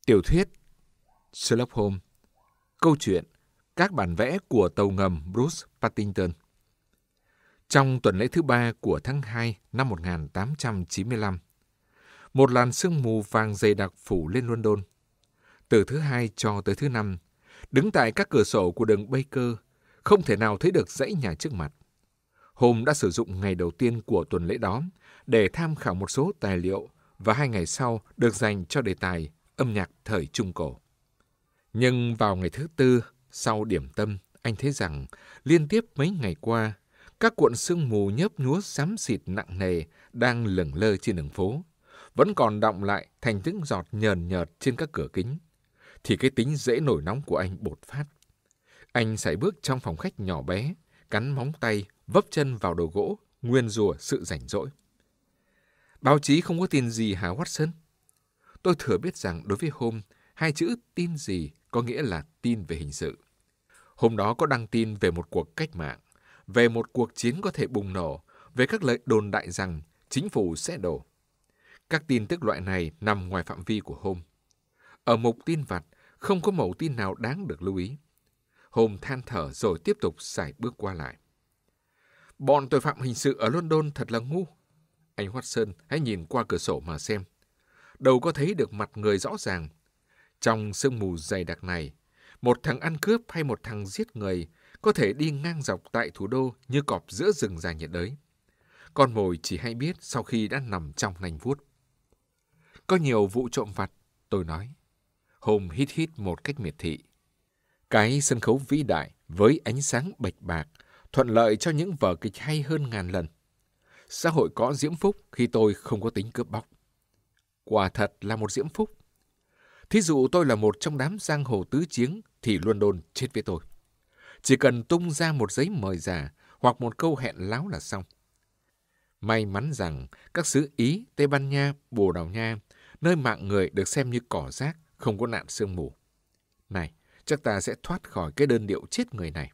Tiểu thuyết Sherlock Holmes. Câu chuyện Các bản vẽ của tàu ngầm Bruce Partington. Trong tuần lễ thứ 3 của tháng 2 năm 1895, một làn sương mù vàng dày đặc phủ lên London. Từ thứ Hai cho tới thứ Năm, đứng tại các cửa sổ của đường Baker, không thể nào thấy được dãy nhà trước mặt. Holmes đã sử dụng ngày đầu tiên của tuần lễ đó để tham khảo một số tài liệu và 2 ngày sau được dành cho đề tài âm nhạc thời Trung Cổ. Nhưng vào ngày thứ Tư, sau điểm tâm, anh thấy rằng liên tiếp mấy ngày qua, các cuộn sương mù nhớp nhúa xám xịt nặng nề đang lững lơ trên đường phố, vẫn còn đọng lại thành những giọt nhờn nhợt trên các cửa kính, thì cái tính dễ nổi nóng của anh bột phát. Anh sải bước trong phòng khách nhỏ bé, cắn móng tay, vấp chân vào đầu gỗ, nguyên rủa sự rảnh rỗi. Báo chí không có tin gì hả Watson? Tôi thừa biết rằng đối với Holmes, hai chữ tin gì có nghĩa là tin về hình sự. Hôm đó có đăng tin về một cuộc cách mạng, về một cuộc chiến có thể bùng nổ, về các lời đồn đại rằng chính phủ sẽ đổ. Các tin tức loại này nằm ngoài phạm vi của Holmes. Ở mục tin vặt, không có mẩu tin nào đáng được lưu ý. Holmes than thở rồi tiếp tục sải bước qua lại. Bọn tội phạm hình sự ở London thật là ngu. Anh Watson, hãy nhìn qua cửa sổ mà xem. Đâu có thấy được mặt người rõ ràng. Trong sương mù dày đặc này, một thằng ăn cướp hay một thằng giết người có thể đi ngang dọc tại thủ đô như cọp giữa rừng già nhiệt đới. Con mồi chỉ hay biết sau khi đã nằm trong nanh vuốt. Có nhiều vụ trộm vặt, tôi nói. Holmes hít hít một cách miệt thị. Cái sân khấu vĩ đại với ánh sáng bạch bạc, thuận lợi cho những vở kịch hay hơn ngàn lần. Xã hội có diễm phúc khi tôi không có tính cướp bóc. Quả thật là một diễm phúc. Thí dụ tôi là một trong đám giang hồ tứ chiến thì London chết với tôi. Chỉ cần tung ra một giấy mời giả hoặc một câu hẹn láo là xong. May mắn rằng các xứ Ý, Tây Ban Nha, Bồ Đào Nha, nơi mạng người được xem như cỏ rác, không có nạn sương mù. Này, chắc ta sẽ thoát khỏi cái đơn điệu chết người này.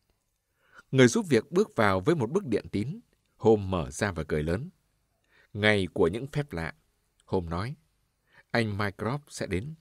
Người giúp việc bước vào với một bức điện tín. Holmes mở ra và cười lớn. Ngày của những phép lạ. Holmes nói, anh Mycroft sẽ đến.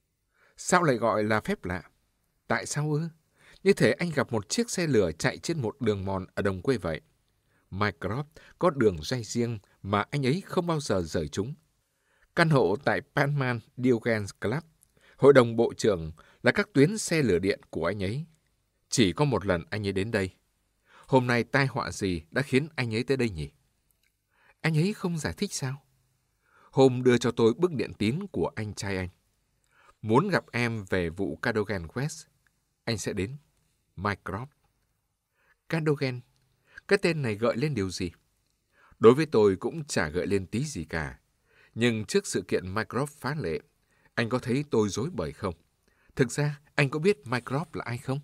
Sao lại gọi là phép lạ? Tại sao ư? Như thể anh gặp một chiếc xe lửa chạy trên một đường mòn ở đồng quê vậy. Mycroft có đường ray riêng mà anh ấy không bao giờ rời chúng. Căn hộ tại Panman Diogenes Club, hội đồng bộ trưởng là các tuyến xe lửa điện của anh ấy. Chỉ có một lần anh ấy đến đây. Hôm nay tai họa gì đã khiến anh ấy tới đây nhỉ? Anh ấy không giải thích sao? Holmes đưa cho tôi bức điện tín của anh trai anh. Muốn gặp em về vụ Cadogan West, anh sẽ đến. Mycroft. Cadogan, cái tên này gợi lên điều gì? Đối với tôi cũng chả gợi lên tí gì cả. Nhưng trước sự kiện Mycroft phá lệ, anh có thấy tôi rối bời không? Thực ra, anh có biết Mycroft là ai không?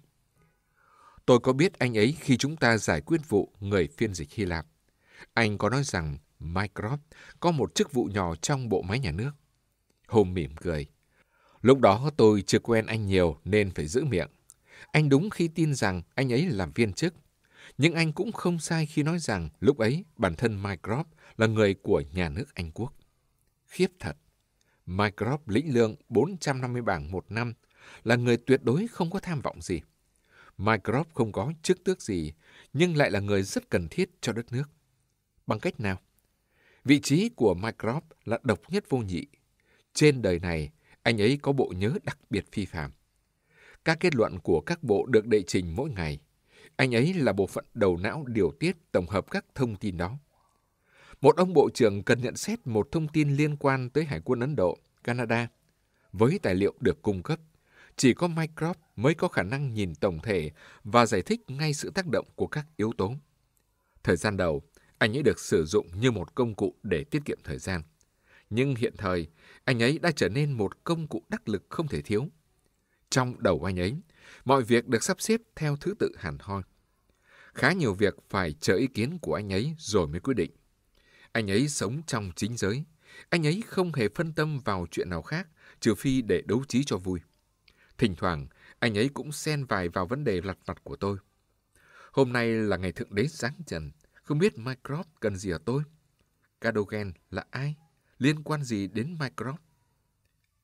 Tôi có biết anh ấy khi chúng ta giải quyết vụ người phiên dịch Hy Lạp. Anh có nói rằng Mycroft có một chức vụ nhỏ trong bộ máy nhà nước. Holmes mỉm cười. Lúc đó tôi chưa quen anh nhiều nên phải giữ miệng. Anh đúng khi tin rằng anh ấy là viên chức. Nhưng anh cũng không sai khi nói rằng lúc ấy bản thân Mycroft là người của nhà nước Anh Quốc. Khiếp thật. Mycroft lĩnh lương 450 bảng một năm, là người tuyệt đối không có tham vọng gì. Mycroft không có chức tước gì, nhưng lại là người rất cần thiết cho đất nước. Bằng cách nào? Vị trí của Mycroft là độc nhất vô nhị. Trên đời này, anh ấy có bộ nhớ đặc biệt phi phàm. Các kết luận của các bộ được đệ trình mỗi ngày. Anh ấy là bộ phận đầu não điều tiết tổng hợp các thông tin đó. Một ông bộ trưởng cần nhận xét một thông tin liên quan tới Hải quân Ấn Độ, Canada. Với tài liệu được cung cấp, chỉ có Mycroft mới có khả năng nhìn tổng thể và giải thích ngay sự tác động của các yếu tố. Thời gian đầu, anh ấy được sử dụng như một công cụ để tiết kiệm thời gian. Nhưng hiện thời, anh ấy đã trở nên một công cụ đắc lực không thể thiếu. Trong đầu anh ấy, mọi việc được sắp xếp theo thứ tự hẳn hoi. Khá nhiều việc phải chờ ý kiến của anh ấy rồi mới quyết định. Anh ấy sống trong chính giới. Anh ấy không hề phân tâm vào chuyện nào khác, trừ phi để đấu trí cho vui. Thỉnh thoảng, anh ấy cũng xen vài vào vấn đề lặt vặt của tôi. Hôm nay là ngày thượng đế giáng trần, không biết Mycroft cần gì ở tôi? Cadogan là ai? Liên quan gì đến Mycroft?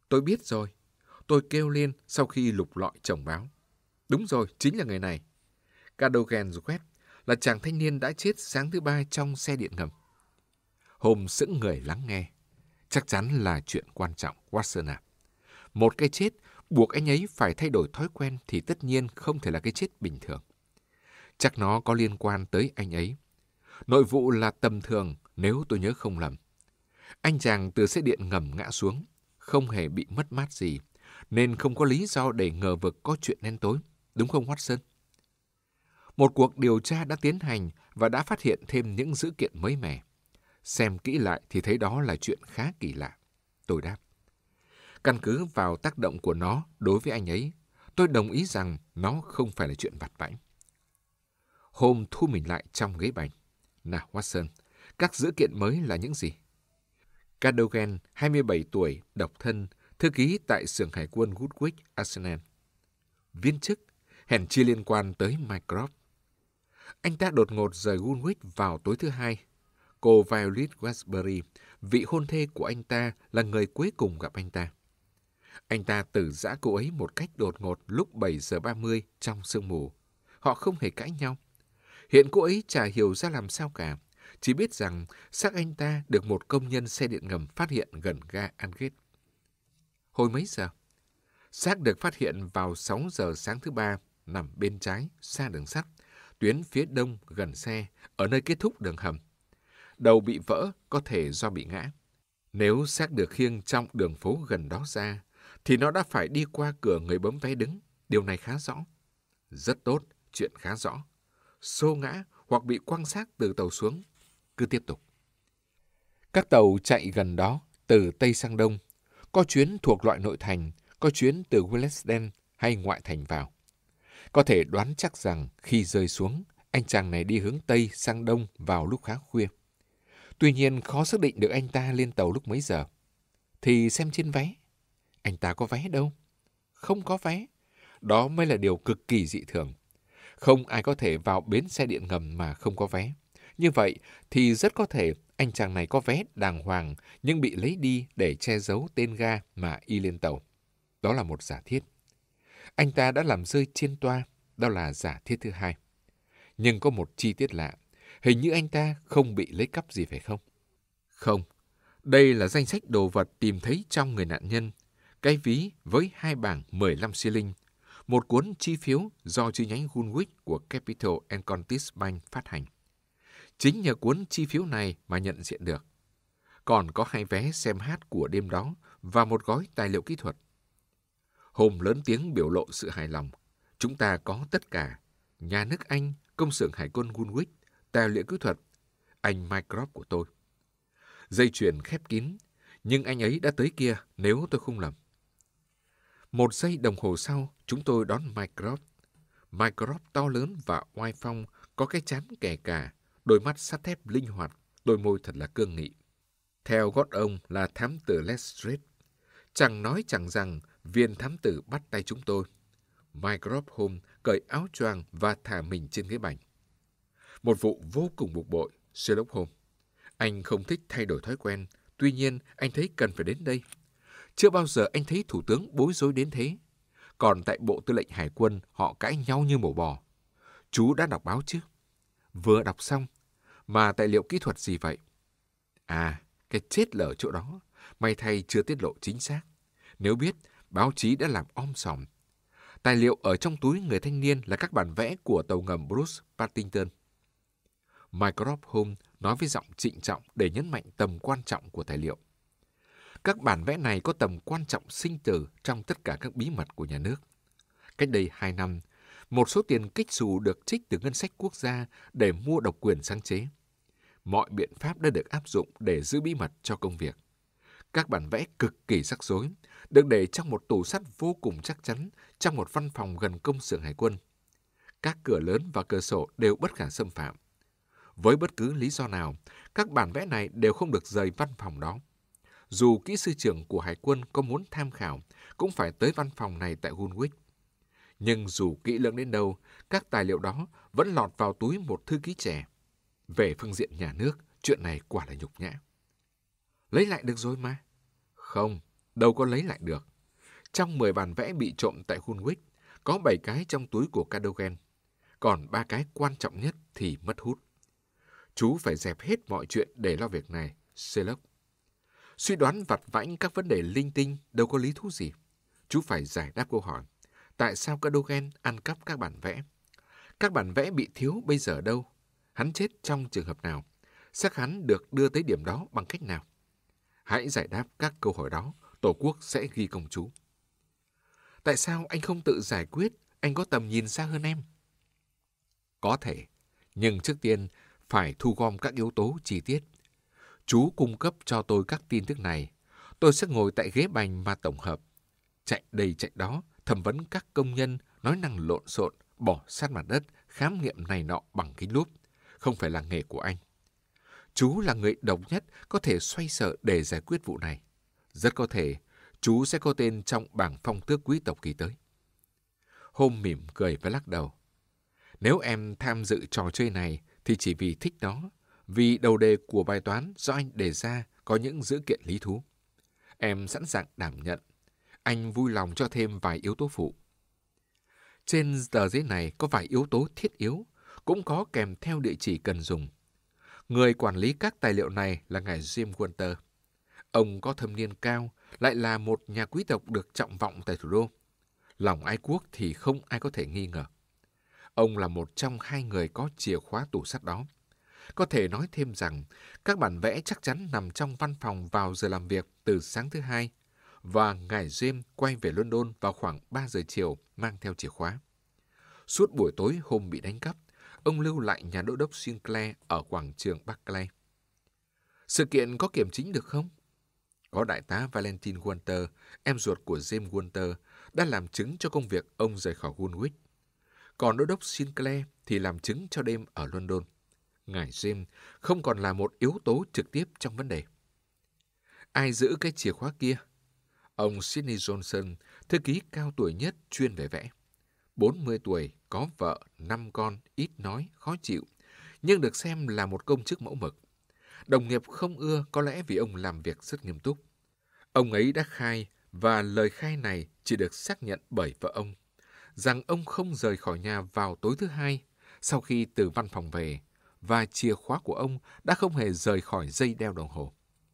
Tôi biết rồi. Tôi kêu lên sau khi lục lọi chồng báo. Đúng rồi, chính là người này. Cadogan West là chàng thanh niên đã chết sáng thứ Ba trong xe điện ngầm. Holmes sững người lắng nghe. Chắc chắn là chuyện quan trọng, Watson à. Một cái chết buộc anh ấy phải thay đổi thói quen thì tất nhiên không thể là cái chết bình thường. Chắc nó có liên quan tới anh ấy. Nội vụ là tầm thường nếu tôi nhớ không lầm. Anh chàng từ xe điện ngầm ngã xuống, không hề bị mất mát gì, nên không có lý do để ngờ vực có chuyện đen tối. Đúng không, Watson? Một cuộc điều tra đã tiến hành và đã phát hiện thêm những dữ kiện mới mẻ. Xem kỹ lại thì thấy đó là chuyện khá kỳ lạ. Tôi đáp. Căn cứ vào tác động của nó đối với anh ấy, tôi đồng ý rằng nó không phải là chuyện vặt vãnh. Holmes thu mình lại trong ghế bành. Nào, Watson, các dữ kiện mới là những gì? Cadogan, 27 tuổi, độc thân, thư ký tại xưởng hải quân Woodward Arsenal. Viên chức, hèn chi liên quan tới Mycroft. Anh ta đột ngột rời Woolwich vào tối thứ Hai. Cô Violet Westbury, vị hôn thê của anh ta, là người cuối cùng gặp anh ta. Anh ta từ giã cô ấy một cách đột ngột lúc 7 giờ 30 trong sương mù. Họ không hề cãi nhau. Hiện cô ấy chả hiểu ra làm sao cả, chỉ biết rằng xác anh ta được một công nhân xe điện ngầm phát hiện gần ga Aldgate. Hồi mấy giờ? Xác được phát hiện vào 6 giờ sáng thứ Ba, nằm bên trái, xa đường sắt, tuyến phía đông gần xe, ở nơi kết thúc đường hầm. Đầu bị vỡ có thể do bị ngã. Nếu xác được khiêng trong đường phố gần đó ra, thì nó đã phải đi qua cửa người bấm vé đứng. Điều này khá rõ. Rất tốt, chuyện khá rõ. Xô ngã hoặc bị quăng xác từ tàu xuống. Cứ tiếp tục. Các tàu chạy gần đó, từ Tây sang Đông. Có chuyến thuộc loại nội thành, có chuyến từ Willesden hay ngoại thành vào. Có thể đoán chắc rằng khi rơi xuống, anh chàng này đi hướng Tây sang Đông vào lúc khá khuya. Tuy nhiên khó xác định được anh ta lên tàu lúc mấy giờ. Thì xem trên vé. Anh ta có vé đâu? Không có vé. Đó mới là điều cực kỳ dị thường. Không ai có thể vào bến xe điện ngầm mà không có vé. Như vậy thì rất có thể anh chàng này có vé đàng hoàng nhưng bị lấy đi để che giấu tên ga mà y lên tàu. Đó là một giả thiết. Anh ta đã làm rơi trên toa, đó là giả thiết thứ hai. Nhưng có một chi tiết lạ, hình như anh ta không bị lấy cắp gì phải không? Không, đây là danh sách đồ vật tìm thấy trong người nạn nhân. Cái ví với 2 bảng 15 xi linh, một cuốn chi phiếu do chi nhánh Woolwich của Capital and Contis Bank phát hành. Chính nhờ cuốn chi phiếu này mà nhận diện được. Còn có 2 vé xem hát của đêm đó và một gói tài liệu kỹ thuật. Holmes lớn tiếng biểu lộ sự hài lòng. Chúng ta có tất cả. Nhà nước Anh, công xưởng hải quân Woolwich, tài liệu kỹ thuật, anh Mycroft của tôi. Dây chuyền khép kín, nhưng anh ấy đã tới kia nếu tôi không lầm. 1 giây đồng hồ sau, chúng tôi đón Mycroft. Mycroft to lớn và oai phong, có cái trán kẻ cả, đôi mắt sắt thép linh hoạt, đôi môi thật là cương nghị. Theo gót ông là thám tử Lestrade. Chẳng nói chẳng rằng viên thám tử bắt tay chúng tôi. Mycroft Holmes cởi áo choàng và thả mình trên ghế bành. Một vụ vô cùng bực bội, Sherlock Holmes. Anh không thích thay đổi thói quen, tuy nhiên anh thấy cần phải đến đây. Chưa bao giờ anh thấy thủ tướng bối rối đến thế. Còn tại Bộ Tư lệnh Hải quân họ cãi nhau như mổ bò. Chú đã đọc báo chứ? Vừa đọc xong. Mà tài liệu kỹ thuật gì vậy? À, cái chết là ở chỗ đó. May thay chưa tiết lộ chính xác. Nếu biết, báo chí đã làm om sòm. Tài liệu ở trong túi người thanh niên là các bản vẽ của tàu ngầm Bruce Partington. Mycroft Holmes nói với giọng trịnh trọng để nhấn mạnh tầm quan trọng của tài liệu. Các bản vẽ này có tầm quan trọng sinh tử trong tất cả các bí mật của nhà nước. Cách đây 2 năm, một số tiền kích xù được trích từ ngân sách quốc gia để mua độc quyền sáng chế. Mọi biện pháp đã được áp dụng để giữ bí mật cho công việc. Các bản vẽ cực kỳ rắc rối, được để trong một tủ sắt vô cùng chắc chắn trong một văn phòng gần công xưởng hải quân. Các cửa lớn và cửa sổ đều bất khả xâm phạm. Với bất cứ lý do nào, các bản vẽ này đều không được rời văn phòng đó. Dù kỹ sư trưởng của hải quân có muốn tham khảo, cũng phải tới văn phòng này tại Woolwich. Nhưng dù kỹ lưỡng đến đâu, các tài liệu đó vẫn lọt vào túi một thư ký trẻ. Về phương diện nhà nước, chuyện này quả là nhục nhã. Lấy lại được rồi mà. Không, đâu có lấy lại được. Trong 10 bản vẽ bị trộm tại Gunwick, có 7 cái trong túi của Cadogan, còn 3 cái quan trọng nhất thì mất hút. Chú phải dẹp hết mọi chuyện để lo việc này, Sherlock. Suy đoán vặt vãnh các vấn đề linh tinh đâu có lý thú gì. Chú phải giải đáp câu hỏi, tại sao Cadogan ăn cắp các bản vẽ? Các bản vẽ bị thiếu bây giờ đâu? Hắn chết trong trường hợp nào? Xác hắn được đưa tới điểm đó bằng cách nào? Hãy giải đáp các câu hỏi đó, Tổ quốc sẽ ghi công chú. Tại sao anh không tự giải quyết? Anh có tầm nhìn xa hơn em. Có thể, nhưng trước tiên phải thu gom các yếu tố chi tiết. Chú cung cấp cho tôi các tin tức này. Tôi sẽ ngồi tại ghế bành mà tổng hợp. Chạy đây chạy đó, thẩm vấn các công nhân, nói năng lộn xộn, bỏ sát mặt đất, khám nghiệm này nọ bằng kính lúp. Không phải là nghề của anh. Chú là người độc nhất có thể xoay sở để giải quyết vụ này. Rất có thể chú sẽ có tên trong bảng phong tước quý tộc kỳ tới. Holmes mỉm cười và lắc đầu. Nếu em tham dự trò chơi này thì chỉ vì thích nó, vì đầu đề của bài toán do anh đề ra có những dữ kiện lý thú. Em sẵn sàng đảm nhận. Anh vui lòng cho thêm vài yếu tố phụ. Trên tờ giấy này có vài yếu tố thiết yếu, cũng có kèm theo địa chỉ cần dùng. Người quản lý các tài liệu này là ngài James Walter. Ông có thâm niên cao, lại là một nhà quý tộc được trọng vọng tại thủ đô. Lòng ái quốc thì không ai có thể nghi ngờ. Ông là một trong 2 người có chìa khóa tủ sắt đó. Có thể nói thêm rằng, các bản vẽ chắc chắn nằm trong văn phòng vào giờ làm việc từ sáng thứ Hai, và ngài James quay về London vào khoảng 3 giờ chiều mang theo chìa khóa. Suốt buổi tối hôm bị đánh cắp, ông lưu lại nhà đô đốc Sinclair ở quảng trường Barclay. Sự kiện có kiểm chứng được không? Có đại tá Valentine Walter, em ruột của James Walter, đã làm chứng cho công việc ông rời khỏi Gunwick. Còn đô đốc Sinclair thì làm chứng cho đêm ở London. Ngài James không còn là một yếu tố trực tiếp trong vấn đề. Ai giữ cái chìa khóa kia? Ông Sidney Johnson, thư ký cao tuổi nhất chuyên về vẽ. 40 tuổi, có vợ, 5 con, ít nói, khó chịu, nhưng được xem là một công chức mẫu mực. Đồng nghiệp không ưa có lẽ vì ông làm việc rất nghiêm túc. Ông ấy đã khai, và lời khai này chỉ được xác nhận bởi vợ ông, rằng ông không rời khỏi nhà vào tối thứ Hai sau khi từ văn phòng về, và chìa khóa của ông đã không hề rời khỏi dây đeo đồng hồ.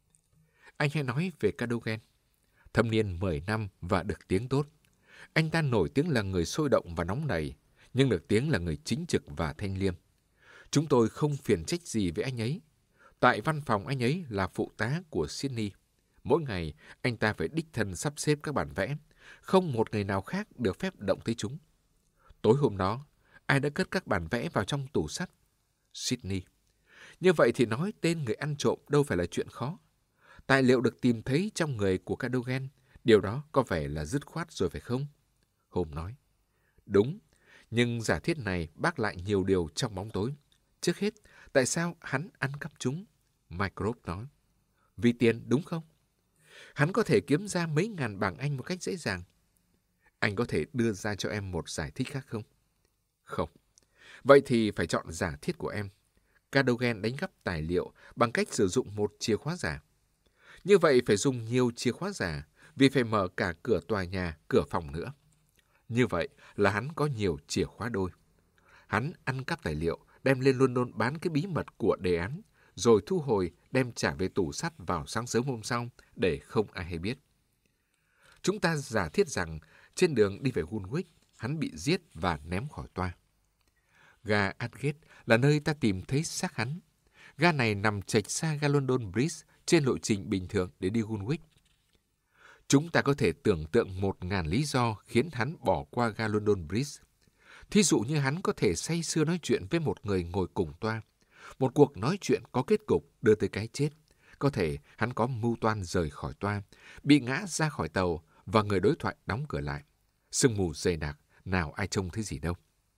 Anh hãy nói về Cadogan. Thâm niên 10 năm và được tiếng tốt. Anh ta nổi tiếng là người sôi động và nóng nảy, nhưng được tiếng là người chính trực và thanh liêm. Chúng tôi không phiền trách gì với anh ấy. Tại văn phòng anh ấy là phụ tá của Sydney. Mỗi ngày, anh ta phải đích thân sắp xếp các bản vẽ. Không một người nào khác được phép động tới chúng. Tối hôm đó, ai đã cất các bản vẽ vào trong tủ sắt? Sydney. Như vậy thì nói tên người ăn trộm đâu phải là chuyện khó. Tài liệu được tìm thấy trong người của Cadogan. Điều đó có vẻ là dứt khoát rồi phải không? Holmes nói. Đúng, nhưng giả thiết này bác lại nhiều điều trong bóng tối. Trước hết, tại sao hắn ăn cắp chúng? Mycroft nói. Vì tiền, đúng không? Hắn có thể kiếm ra mấy ngàn bảng Anh một cách dễ dàng. Anh có thể đưa ra cho em một giải thích khác không? Không. Vậy thì phải chọn giả thiết của em. Cadogan đánh cắp tài liệu bằng cách sử dụng một chìa khóa giả. Như vậy phải dùng nhiều chìa khóa giả, vì phải mở cả cửa tòa nhà, cửa phòng nữa. Như vậy là hắn có nhiều chìa khóa đôi. Hắn ăn cắp tài liệu, đem lên London bán cái bí mật của đề án, rồi thu hồi đem trả về tủ sắt vào sáng sớm hôm sau để không ai hay biết. Chúng ta giả thiết rằng trên đường đi về Gunwick, hắn bị giết và ném khỏi toa. Ga Aldgate là nơi ta tìm thấy xác hắn. Ga này nằm chệch xa ga London Bridge trên lộ trình bình thường để đi Gunwick. Chúng ta có thể tưởng tượng 1000 lý do khiến hắn bỏ qua ga London Bridge. Thí dụ như hắn có thể say sưa nói chuyện với một người ngồi cùng toa. Một cuộc nói chuyện có kết cục đưa tới cái chết. Có thể hắn có mưu toan rời khỏi toa, bị ngã ra khỏi tàu và người đối thoại đóng cửa lại. Sương mù dày đặc, nào ai trông thấy gì đâu.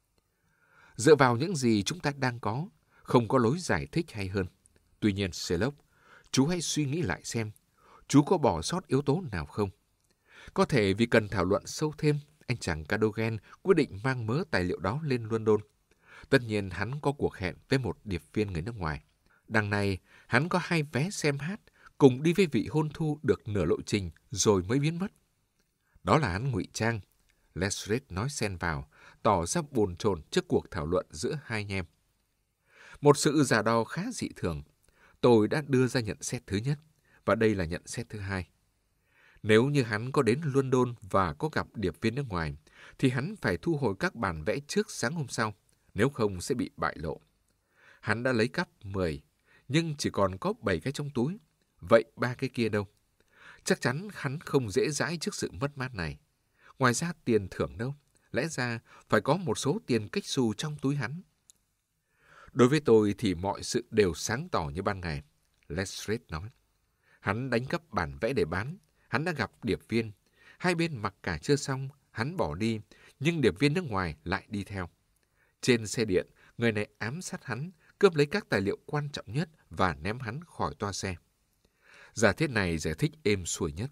Dựa vào những gì chúng ta đang có, không có lối giải thích hay hơn. Tuy nhiên, Sherlock, chú hãy suy nghĩ lại xem, chú có bỏ sót yếu tố nào không? Có thể vì cần thảo luận sâu thêm, anh chàng Cadogan quyết định mang mớ tài liệu đó lên London. Tất nhiên hắn có cuộc hẹn với một điệp viên người nước ngoài. Đằng này, hắn có 2 vé xem hát, cùng đi với vị hôn thú được nửa lộ trình rồi mới biến mất. Đó là hắn ngụy trang, Lestrade nói xen vào, tỏ ra bồn chồn trước cuộc thảo luận giữa hai anh em. Một sự giả đò khá dị thường. Tôi đã đưa ra nhận xét thứ nhất, và đây là nhận xét thứ hai. Nếu như hắn có đến London và có gặp điệp viên nước ngoài, thì hắn phải thu hồi các bản vẽ trước sáng hôm sau, nếu không sẽ bị bại lộ. Hắn đã lấy cắp 10, nhưng chỉ còn có 7 cái trong túi. Vậy 3 cái kia đâu? Chắc chắn hắn không dễ dãi trước sự mất mát này. Ngoài ra tiền thưởng đâu? Lẽ ra phải có một số tiền kích xù trong túi hắn. Đối với tôi thì mọi sự đều sáng tỏ như ban ngày, Lestrade nói. Hắn đánh cắp bản vẽ để bán. Hắn đã gặp điệp viên. Hai bên mặc cả chưa xong, hắn bỏ đi, nhưng điệp viên nước ngoài lại đi theo. Trên xe điện, người này ám sát hắn, cướp lấy các tài liệu quan trọng nhất và ném hắn khỏi toa xe. Giả thiết này giải thích êm xuôi nhất.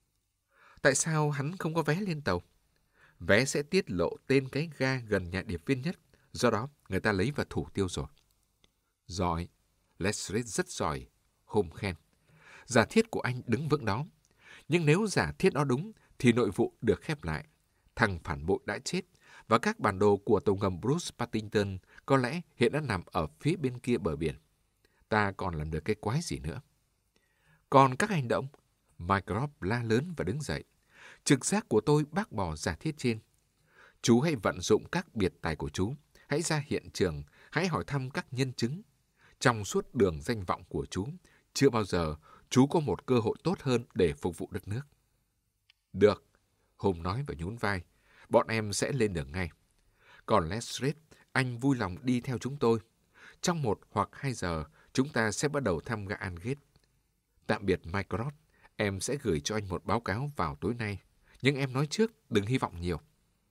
Tại sao hắn không có vé lên tàu? Vé sẽ tiết lộ tên cái ga gần nhà điệp viên nhất, do đó người ta lấy và thủ tiêu rồi. Giỏi, Lestrade rất giỏi, Holmes khen. Giả thiết của anh đứng vững đó. Nhưng nếu giả thiết đó đúng, thì nội vụ được khép lại. Thằng phản bội đã chết, và các bản đồ của tàu ngầm Bruce Partington có lẽ hiện đã nằm ở phía bên kia bờ biển. Ta còn làm được cái quái gì nữa? Còn các hành động? Mycroft la lớn và đứng dậy. Trực giác của tôi bác bỏ giả thiết trên. Chú hãy vận dụng các biệt tài của chú. Hãy ra hiện trường, hãy hỏi thăm các nhân chứng. Trong suốt đường danh vọng của chú, chưa bao giờ chú có một cơ hội tốt hơn để phục vụ đất nước. Được, Holmes nói và nhún vai. Bọn em sẽ lên đường ngay. Còn Lestrade, anh vui lòng đi theo chúng tôi. Trong 1 hoặc 2 giờ, chúng ta sẽ bắt đầu thăm ga Aldgate. Tạm biệt Mycroft, em sẽ gửi cho anh một báo cáo vào tối nay. Nhưng em nói trước, đừng hy vọng nhiều.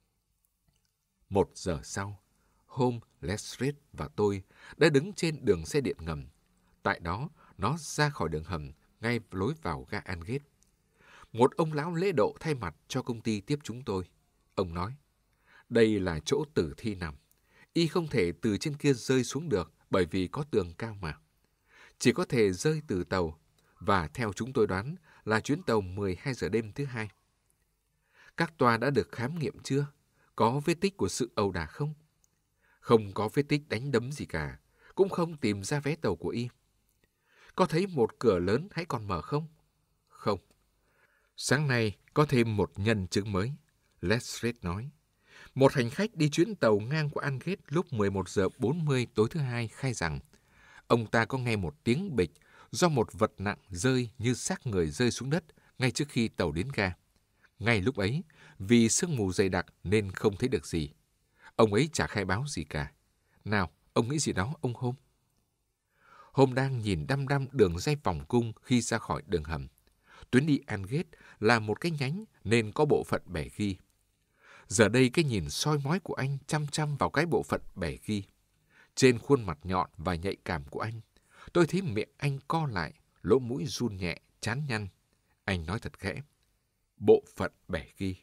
1 giờ sau, Holmes, Lestrade và tôi đã đứng trên đường xe điện ngầm. Tại đó, nó ra khỏi đường hầm, ngay lối vào ga Aldgate. Một ông lão lễ độ thay mặt cho công ty tiếp chúng tôi. Ông nói, đây là chỗ tử thi nằm. Y không thể từ trên kia rơi xuống được bởi vì có tường cao mà. Chỉ có thể rơi từ tàu, và theo chúng tôi đoán là chuyến tàu 12 giờ đêm thứ 2. Các toa đã được khám nghiệm chưa? Có vết tích của sự ẩu đả không? Không có vết tích đánh đấm gì cả, cũng không tìm ra vé tàu của Y. Có thấy một cửa lớn hãy còn mở không? Không. Sáng nay có thêm một nhân chứng mới, Lestrade nói. Một hành khách đi chuyến tàu ngang qua Aldgate lúc 11 giờ 40 tối thứ Hai khai rằng ông ta có nghe một tiếng bịch do một vật nặng rơi như xác người rơi xuống đất ngay trước khi tàu đến ga. Ngay lúc ấy, vì sương mù dày đặc nên không thấy được gì. Ông ấy chả khai báo gì cả. Nào, ông nghĩ gì đó, ông Holmes? Holmes đang nhìn đăm đăm đường ray vòng cung khi ra khỏi đường hầm. Tuyến đi Aldgate là một cái nhánh nên có bộ phận bẻ ghi. Giờ đây cái nhìn soi mói của anh chăm chăm vào cái bộ phận bẻ ghi. Trên khuôn mặt nhọn và nhạy cảm của anh, tôi thấy miệng anh co lại, lỗ mũi run nhẹ, chán nhăn. Anh nói thật khẽ. Bộ phận bẻ ghi.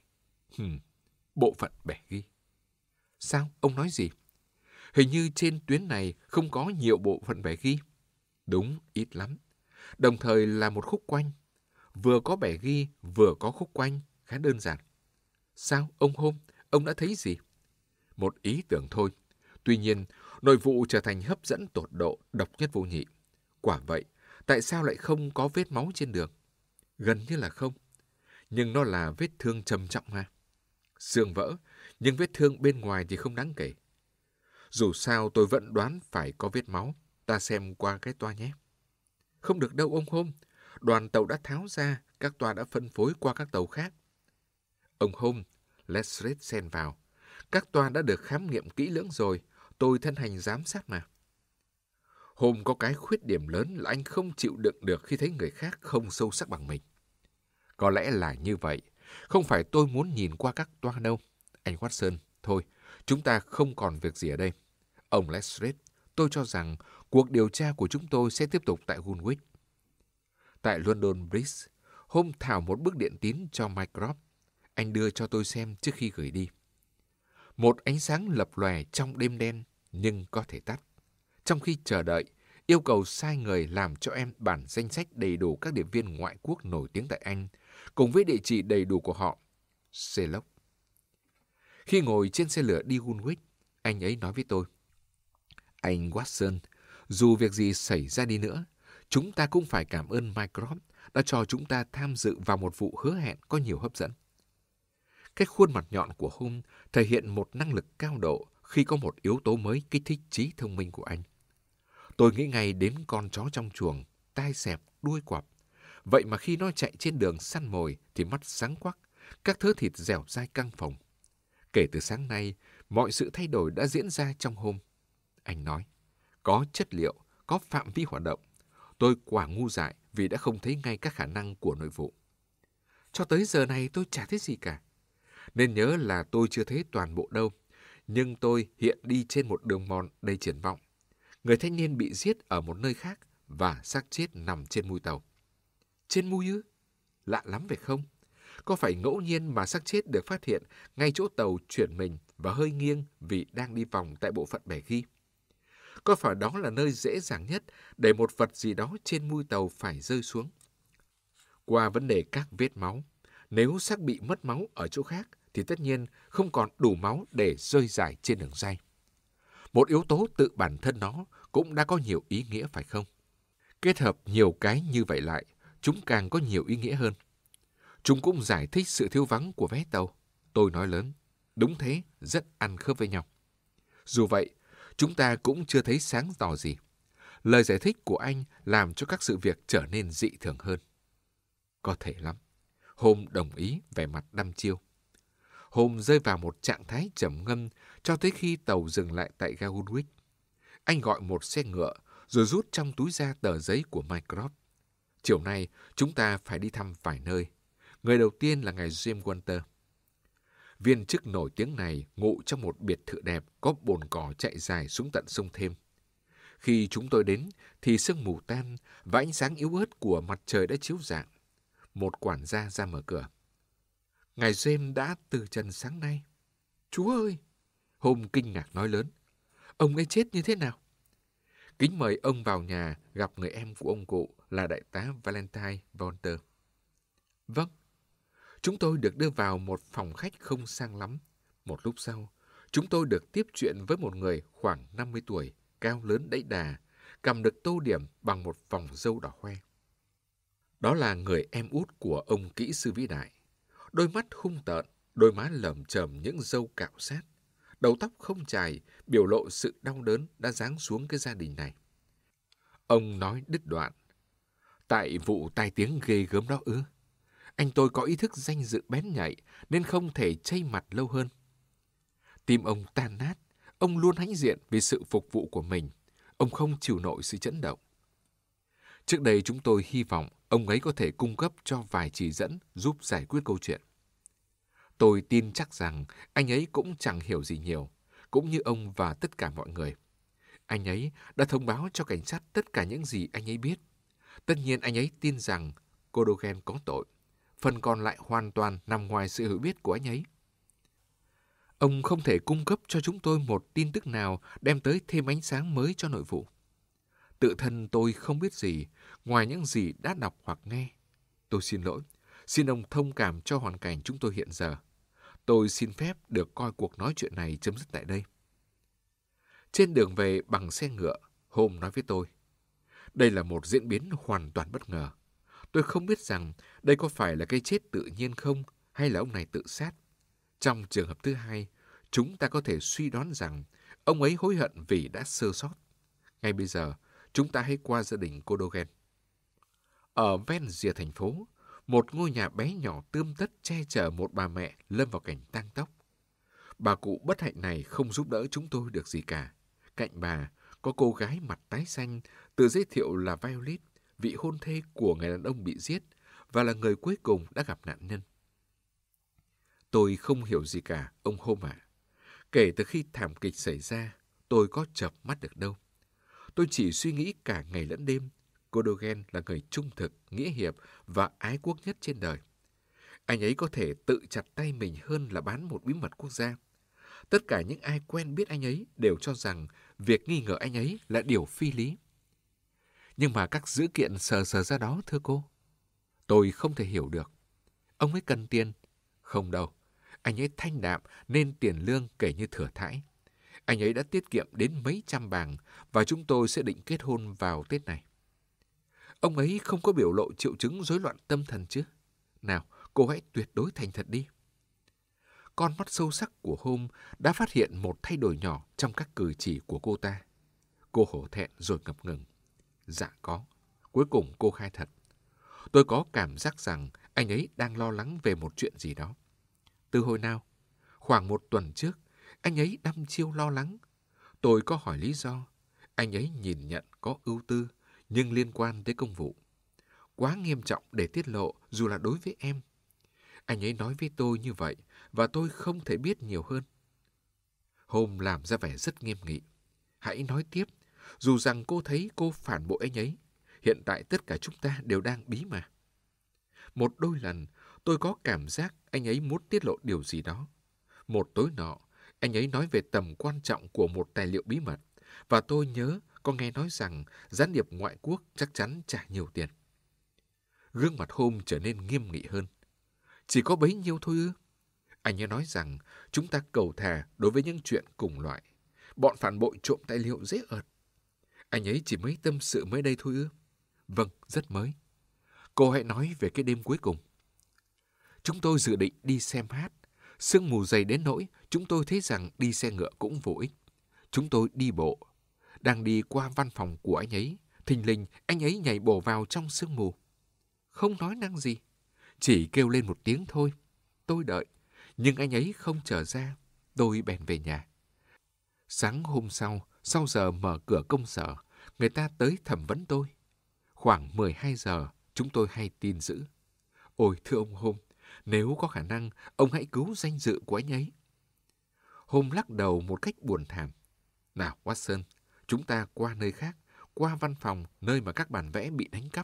Bộ phận bẻ ghi. Sao? Ông nói gì? Hình như trên tuyến này không có nhiều bộ phận bẻ ghi. Đúng, ít lắm. Đồng thời là một khúc quanh. Vừa có bẻ ghi, vừa có khúc quanh, khá đơn giản. Sao, ông Holmes, ông đã thấy gì? Một ý tưởng thôi. Tuy nhiên, nội vụ trở thành hấp dẫn tột độ, độc nhất vô nhị. Quả vậy, tại sao lại không có vết máu trên đường? Gần như là không. Nhưng nó là vết thương trầm trọng mà. Xương vỡ, nhưng vết thương bên ngoài thì không đáng kể. Dù sao tôi vẫn đoán phải có vết máu. Ta xem qua cái toa nhé. Không được đâu ông Holmes. Đoàn tàu đã tháo ra, các toa đã phân phối qua các tàu khác. Ông Holmes, Lestrade xen vào. Các toa đã được khám nghiệm kỹ lưỡng rồi. Tôi thân hành giám sát mà. Holmes có cái khuyết điểm lớn là anh không chịu đựng được khi thấy người khác không sâu sắc bằng mình. Có lẽ là như vậy. Không phải tôi muốn nhìn qua các toa đâu. Anh Watson, thôi, chúng ta không còn việc gì ở đây. Ông Lestrade, tôi cho rằng cuộc điều tra của chúng tôi sẽ tiếp tục tại Woolwich. Tại London Bridge, Holmes thảo một bức điện tín cho Mycroft. Anh đưa cho tôi xem trước khi gửi đi. Một ánh sáng lập lòe trong đêm đen, nhưng có thể tắt. Trong khi chờ đợi, yêu cầu sai người làm cho em bản danh sách đầy đủ các điệp viên ngoại quốc nổi tiếng tại Anh, cùng với địa chỉ đầy đủ của họ. Sherlock. Khi ngồi trên xe lửa đi Woolwich, anh ấy nói với tôi: Anh Watson, dù việc gì xảy ra đi nữa, chúng ta cũng phải cảm ơn Mycroft đã cho chúng ta tham dự vào một vụ hứa hẹn có nhiều hấp dẫn. Cái khuôn mặt nhọn của Holmes thể hiện một năng lực cao độ khi có một yếu tố mới kích thích trí thông minh của anh. Tôi nghĩ ngay đến con chó trong chuồng, tai xẹp, đuôi quặp. Vậy mà khi nó chạy trên đường săn mồi thì mắt sáng quắc, các thớ thịt dẻo dai căng phồng. Kể từ sáng nay, mọi sự thay đổi đã diễn ra trong hôm. Anh nói, có chất liệu, có phạm vi hoạt động. Tôi quả ngu dại vì đã không thấy ngay các khả năng của nội vụ. Cho tới giờ này tôi chả thấy gì cả. Nên nhớ là tôi chưa thấy toàn bộ đâu, nhưng tôi hiện đi trên một đường mòn đầy triển vọng. Người thanh niên bị giết ở một nơi khác và xác chết nằm trên mui tàu. Trên mui ư? Lạ lắm phải không? Có phải ngẫu nhiên mà xác chết được phát hiện ngay chỗ tàu chuyển mình và hơi nghiêng vì đang đi vòng tại bộ phận bẻ ghi? Có phải đó là nơi dễ dàng nhất để một vật gì đó trên mui tàu phải rơi xuống? Qua vấn đề các vết máu, nếu xác bị mất máu ở chỗ khác thì tất nhiên không còn đủ máu để rơi rải trên đường ray. Một yếu tố tự bản thân nó cũng đã có nhiều ý nghĩa phải không? Kết hợp nhiều cái như vậy lại, chúng càng có nhiều ý nghĩa hơn. Chúng cũng giải thích sự thiếu vắng của vé tàu. Tôi nói lớn, đúng thế, rất ăn khớp với nhau. Dù vậy, chúng ta cũng chưa thấy sáng tỏ gì. Lời giải thích của anh làm cho các sự việc trở nên dị thường hơn. Có thể lắm. Holmes đồng ý, vẻ mặt đăm chiêu. Holmes rơi vào một trạng thái trầm ngâm cho tới khi tàu dừng lại tại ga Woolwich. Anh gọi một xe ngựa rồi rút trong túi ra tờ giấy của Mycroft. Chiều nay chúng ta phải đi thăm vài nơi. Người đầu tiên là ngài James Walter. Viên chức nổi tiếng này ngụ trong một biệt thự đẹp có bồn cỏ chạy dài xuống tận sông Thêm. Khi chúng tôi đến thì sương mù tan và ánh sáng yếu ớt của mặt trời đã chiếu rạng. Một quản gia ra mở cửa. Ngài James đã từ trần sáng nay. Chúa ơi! Holmes kinh ngạc nói lớn. Ông ấy chết như thế nào? Kính mời ông vào nhà gặp người em của ông cụ là đại tá Valentine Walter. Vâng. Chúng tôi được đưa vào một phòng khách không sang lắm. Một lúc sau, chúng tôi được tiếp chuyện với một người khoảng 50 tuổi, cao lớn đẫy đà, cầm được tô điểm bằng một vòng râu đỏ hoe. Đó là người em út của ông kỹ sư vĩ đại. Đôi mắt hung tợn, đôi má lởm chởm những râu cạo sát. Đầu tóc không chải, biểu lộ sự đau đớn đã giáng xuống cái gia đình này. Ông nói đứt đoạn. Tại vụ tai tiếng ghê gớm đó ư? Anh tôi có ý thức danh dự bén nhạy nên không thể chây mặt lâu hơn. Tim ông tan nát, ông luôn hãnh diện vì sự phục vụ của mình. Ông không chịu nổi sự chấn động. Trước đây chúng tôi hy vọng ông ấy có thể cung cấp cho vài chỉ dẫn giúp giải quyết câu chuyện. Tôi tin chắc rằng anh ấy cũng chẳng hiểu gì nhiều, cũng như ông và tất cả mọi người. Anh ấy đã thông báo cho cảnh sát tất cả những gì anh ấy biết. Tất nhiên anh ấy tin rằng Cadogan có tội. Phần còn lại hoàn toàn nằm ngoài sự hiểu biết của anh ấy. Ông không thể cung cấp cho chúng tôi một tin tức nào đem tới thêm ánh sáng mới cho nội vụ. Tự thân tôi không biết gì, ngoài những gì đã đọc hoặc nghe. Tôi xin lỗi, xin ông thông cảm cho hoàn cảnh chúng tôi hiện giờ. Tôi xin phép được coi cuộc nói chuyện này chấm dứt tại đây. Trên đường về bằng xe ngựa, Holmes nói với tôi, đây là một diễn biến hoàn toàn bất ngờ. Tôi không biết rằng đây có phải là cái chết tự nhiên không hay là ông này tự sát. Trong trường hợp thứ hai, chúng ta có thể suy đoán rằng ông ấy hối hận vì đã sơ sót. Ngay bây giờ, chúng ta hãy qua gia đình Cadogan. Ở ven rìa thành phố, một ngôi nhà bé nhỏ tươm tất che chở một bà mẹ lâm vào cảnh tang tóc. Bà cụ bất hạnh này không giúp đỡ chúng tôi được gì cả. Cạnh bà có cô gái mặt tái xanh, tự giới thiệu là Violet, vị hôn thê của người đàn ông bị giết và là người cuối cùng đã gặp nạn nhân. Tôi không hiểu gì cả, ông Holmes ạ. Kể từ khi thảm kịch xảy ra, tôi có chợp mắt được đâu. Tôi chỉ suy nghĩ cả ngày lẫn đêm. Cadogan là người trung thực, nghĩa hiệp và ái quốc nhất trên đời. Anh ấy có thể tự chặt tay mình hơn là bán một bí mật quốc gia. Tất cả những ai quen biết anh ấy đều cho rằng việc nghi ngờ anh ấy là điều phi lý. Nhưng mà các dữ kiện sờ sờ ra đó, thưa cô. Tôi không thể hiểu được. Ông ấy cần tiền. Không đâu. Anh ấy thanh đạm nên tiền lương kể như thừa thãi. Anh ấy đã tiết kiệm đến mấy trăm bảng và chúng tôi sẽ định kết hôn vào Tết này. Ông ấy không có biểu lộ triệu chứng rối loạn tâm thần chứ? Nào, cô hãy tuyệt đối thành thật đi. Con mắt sâu sắc của Holmes đã phát hiện một thay đổi nhỏ trong các cử chỉ của cô ta. Cô hổ thẹn rồi ngập ngừng. Dạ có. Cuối cùng cô khai thật. Tôi có cảm giác rằng anh ấy đang lo lắng về một chuyện gì đó. Từ hồi nào? Khoảng 1 tuần trước, anh ấy đăm chiêu lo lắng. Tôi có hỏi lý do. Anh ấy nhìn nhận có ưu tư, nhưng liên quan tới công vụ. Quá nghiêm trọng để tiết lộ dù là đối với em. Anh ấy nói với tôi như vậy và tôi không thể biết nhiều hơn. Holmes làm ra vẻ rất nghiêm nghị. Hãy nói tiếp, dù rằng cô thấy cô phản bội anh ấy. Hiện tại tất cả chúng ta đều đang bí mà. Một đôi lần, tôi có cảm giác anh ấy muốn tiết lộ điều gì đó. Một tối nọ, anh ấy nói về tầm quan trọng của một tài liệu bí mật, và tôi nhớ có nghe nói rằng gián điệp ngoại quốc chắc chắn trả nhiều tiền. Gương mặt Holmes trở nên nghiêm nghị hơn. Chỉ có bấy nhiêu thôi ư? Anh ấy nói rằng chúng ta cầu thả đối với những chuyện cùng loại. Bọn phản bội trộm tài liệu dễ ợt. Anh ấy chỉ mới tâm sự mới đây thôi ư? Vâng, rất mới. Cô hãy nói về cái đêm cuối cùng. Chúng tôi dự định đi xem hát. Sương mù dày đến nỗi chúng tôi thấy rằng đi xe ngựa cũng vô ích. Chúng tôi đi bộ. Đang đi qua văn phòng của anh ấy, thình lình anh ấy nhảy bổ vào trong sương mù. Không nói năng gì, chỉ kêu lên một tiếng thôi. Tôi đợi, nhưng anh ấy không trở ra. Tôi bèn về nhà. Sáng hôm sau giờ mở cửa công sở, người ta tới thẩm vấn tôi. Khoảng 12 giờ, chúng tôi hay tin dữ. Ôi thưa ông Holmes, nếu có khả năng, ông hãy cứu danh dự của anh ấy. Holmes lắc đầu một cách buồn thảm. Nào Watson, chúng ta qua nơi khác, qua văn phòng nơi mà các bản vẽ bị đánh cắp.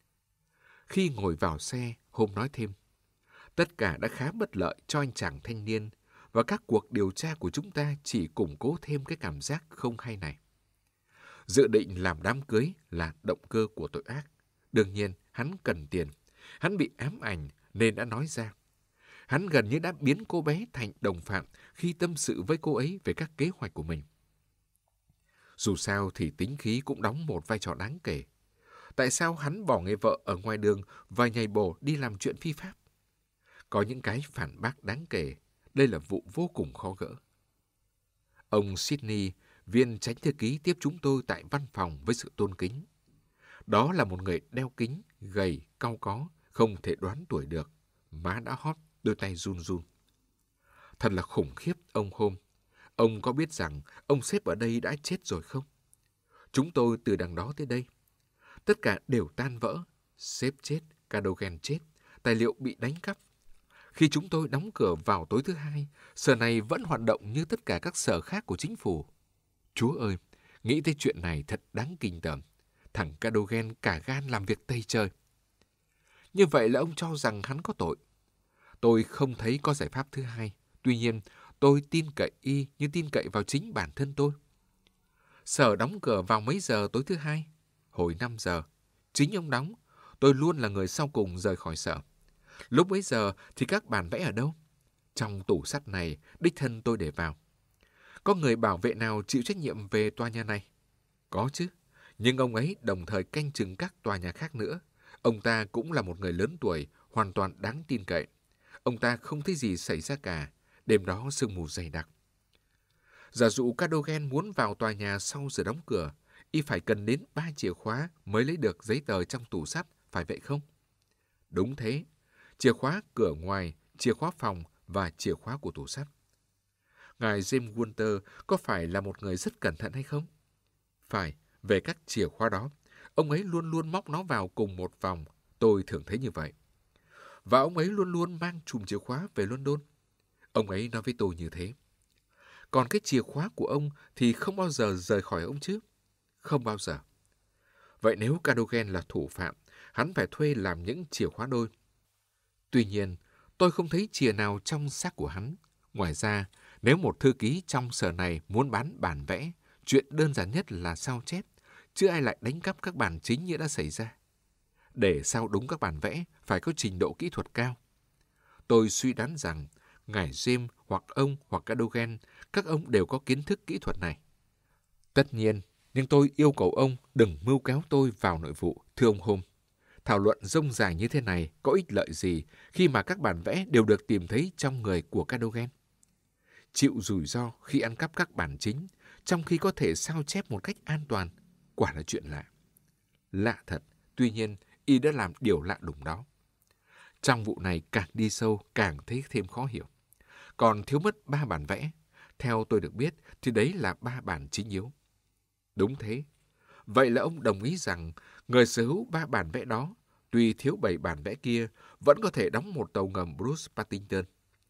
Khi ngồi vào xe, Holmes nói thêm. Tất cả đã khá bất lợi cho anh chàng thanh niên, và các cuộc điều tra của chúng ta chỉ củng cố thêm cái cảm giác không hay này. Dự định làm đám cưới là động cơ của tội ác. Đương nhiên, hắn cần tiền. Hắn bị ám ảnh nên đã nói ra. Hắn gần như đã biến cô bé thành đồng phạm khi tâm sự với cô ấy về các kế hoạch của mình. Dù sao thì tính khí cũng đóng một vai trò đáng kể. Tại sao hắn bỏ người vợ ở ngoài đường và nhảy bổ đi làm chuyện phi pháp? Có những cái phản bác đáng kể. Đây là vụ vô cùng khó gỡ. Ông Sidney, viên chánh thư ký tiếp chúng tôi tại văn phòng với sự tôn kính. Đó là một người đeo kính, gầy, cau có, không thể đoán tuổi được. Má đã hót, đôi tay run run. Thật là khủng khiếp, ông Holmes. Ông có biết rằng ông sếp ở đây đã chết rồi không? Chúng tôi từ đằng đó tới đây. Tất cả đều tan vỡ. Sếp chết, Cadogan chết, tài liệu bị đánh cắp. Khi chúng tôi đóng cửa vào tối thứ Hai, sở này vẫn hoạt động như tất cả các sở khác của chính phủ. Chúa ơi, nghĩ tới chuyện này thật đáng kinh tởm. Thằng Cadogan cả gan làm việc Tây trời. Như vậy là ông cho rằng hắn có tội. Tôi không thấy có giải pháp thứ hai. Tuy nhiên, tôi tin cậy y như tin cậy vào chính bản thân tôi. Sở đóng cửa vào mấy giờ tối thứ Hai? Hồi 5 giờ. Chính ông đóng. Tôi luôn là người sau cùng rời khỏi sở. Lúc bấy giờ thì các bản vẽ ở đâu? Trong tủ sắt này, đích thân tôi để vào. Có người bảo vệ nào chịu trách nhiệm về tòa nhà này? Có chứ. Nhưng ông ấy đồng thời canh chừng các tòa nhà khác nữa. Ông ta cũng là một người lớn tuổi, hoàn toàn đáng tin cậy. Ông ta không thấy gì xảy ra cả. Đêm đó sương mù dày đặc. Giả dụ Cadogan muốn vào tòa nhà sau giờ đóng cửa, y phải cần đến 3 chìa khóa mới lấy được giấy tờ trong tủ sắt, phải vậy không? Đúng thế. Chìa khóa cửa ngoài, chìa khóa phòng và chìa khóa của tủ sắt. Ngài James Walter có phải là một người rất cẩn thận hay không? Phải, về các chìa khóa đó. Ông ấy luôn luôn móc nó vào cùng một vòng. Tôi thường thấy như vậy. Và ông ấy luôn luôn mang chùm chìa khóa về London. Ông ấy nói với tôi như thế. Còn cái chìa khóa của ông thì không bao giờ rời khỏi ông chứ? Không bao giờ. Vậy nếu Cadogan là thủ phạm, hắn phải thuê làm những chìa khóa đôi. Tuy nhiên, tôi không thấy chìa nào trong xác của hắn. Ngoài ra, nếu một thư ký trong sở này muốn bán bản vẽ, chuyện đơn giản nhất là sao chép, chứ ai lại đánh cắp các bản chính như đã xảy ra. Để sao đúng các bản vẽ phải có trình độ kỹ thuật cao. Tôi suy đoán rằng ngài James hoặc ông hoặc Cadogan, các ông đều có kiến thức kỹ thuật này. Tất nhiên, nhưng tôi yêu cầu ông đừng mưu kéo tôi vào nội vụ, thưa ông Holmes. Thảo luận rông dài như thế này có ích lợi gì khi mà các bản vẽ đều được tìm thấy trong người của Cadogan? Chịu rủi ro khi ăn cắp các bản chính, trong khi có thể sao chép một cách an toàn, quả là chuyện lạ. Lạ thật, tuy nhiên, y đã làm điều lạ lùng đó. Trong vụ này càng đi sâu càng thấy thêm khó hiểu. Còn thiếu mất 3 bản vẽ, theo tôi được biết thì đấy là 3 bản chính yếu. Đúng thế. Vậy là ông đồng ý rằng người sở hữu 3 bản vẽ đó, tuy thiếu 7 bản vẽ kia, vẫn có thể đóng một tàu ngầm Bruce Partington.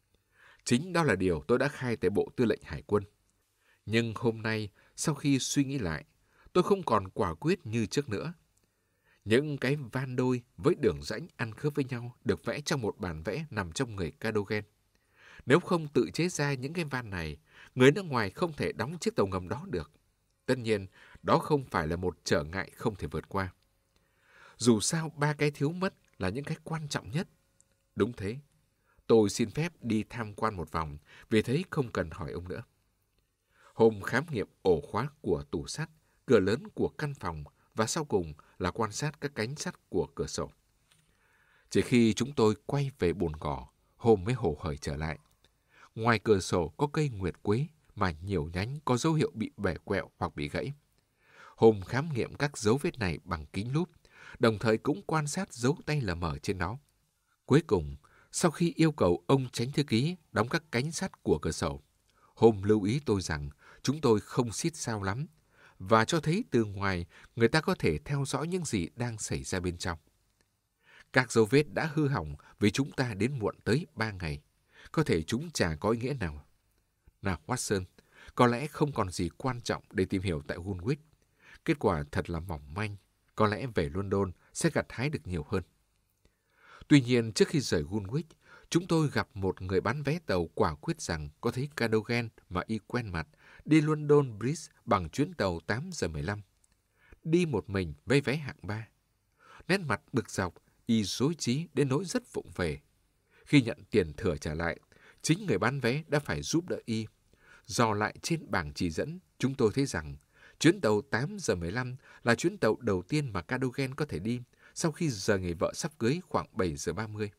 Chính đó là điều tôi đã khai tại Bộ Tư lệnh Hải quân. Nhưng hôm nay, sau khi suy nghĩ lại, tôi không còn quả quyết như trước nữa. Những cái van đôi với đường rãnh ăn khớp với nhau được vẽ trong một bản vẽ nằm trong người Cadogan. Nếu không tự chế ra những cái van này, người nước ngoài không thể đóng chiếc tàu ngầm đó được. Tất nhiên, đó không phải là một trở ngại không thể vượt qua. Dù sao, 3 cái thiếu mất là những cái quan trọng nhất. Đúng thế. Tôi xin phép đi tham quan một vòng, vì thế không cần hỏi ông nữa. Hôm khám nghiệm ổ khóa của tủ sắt, cửa lớn của căn phòng và sau cùng là quan sát các cánh sắt của cửa sổ. Chỉ khi chúng tôi quay về bồn cỏ, Hôm mới hồ hởi trở lại. Ngoài cửa sổ có cây nguyệt quế mà nhiều nhánh có dấu hiệu bị bẻ quẹo hoặc bị gãy. Hôm khám nghiệm các dấu vết này bằng kính lúp, đồng thời cũng quan sát dấu tay lờ mờ trên nó. Cuối cùng, sau khi yêu cầu ông chánh thư ký đóng các cánh sắt của cửa sổ, Hôm lưu ý tôi rằng chúng tôi không xít sao lắm và cho thấy từ ngoài người ta có thể theo dõi những gì đang xảy ra bên trong. Các dấu vết đã hư hỏng vì chúng ta đến muộn tới 3 ngày. Có thể chúng chả có ý nghĩa nào. Nào Watson, có lẽ không còn gì quan trọng để tìm hiểu tại Woolwich. Kết quả thật là mỏng manh. Có lẽ về London sẽ gặt hái được nhiều hơn. Tuy nhiên, trước khi rời Woolwich, chúng tôi gặp một người bán vé tàu quả quyết rằng có thấy Cadogan mà y quen mặt đi London Bridge bằng chuyến tàu 8 giờ 15. Đi một mình với vé hạng 3. Nét mặt bực dọc, y rối trí đến nỗi rất vụng về. Khi nhận tiền thừa trả lại, chính người bán vé đã phải giúp đỡ y. Dò lại trên bảng chỉ dẫn, chúng tôi thấy rằng chuyến tàu 8 giờ 15 là chuyến tàu đầu tiên mà Cadogan có thể đi sau khi giờ người vợ sắp cưới khoảng 7 giờ 30.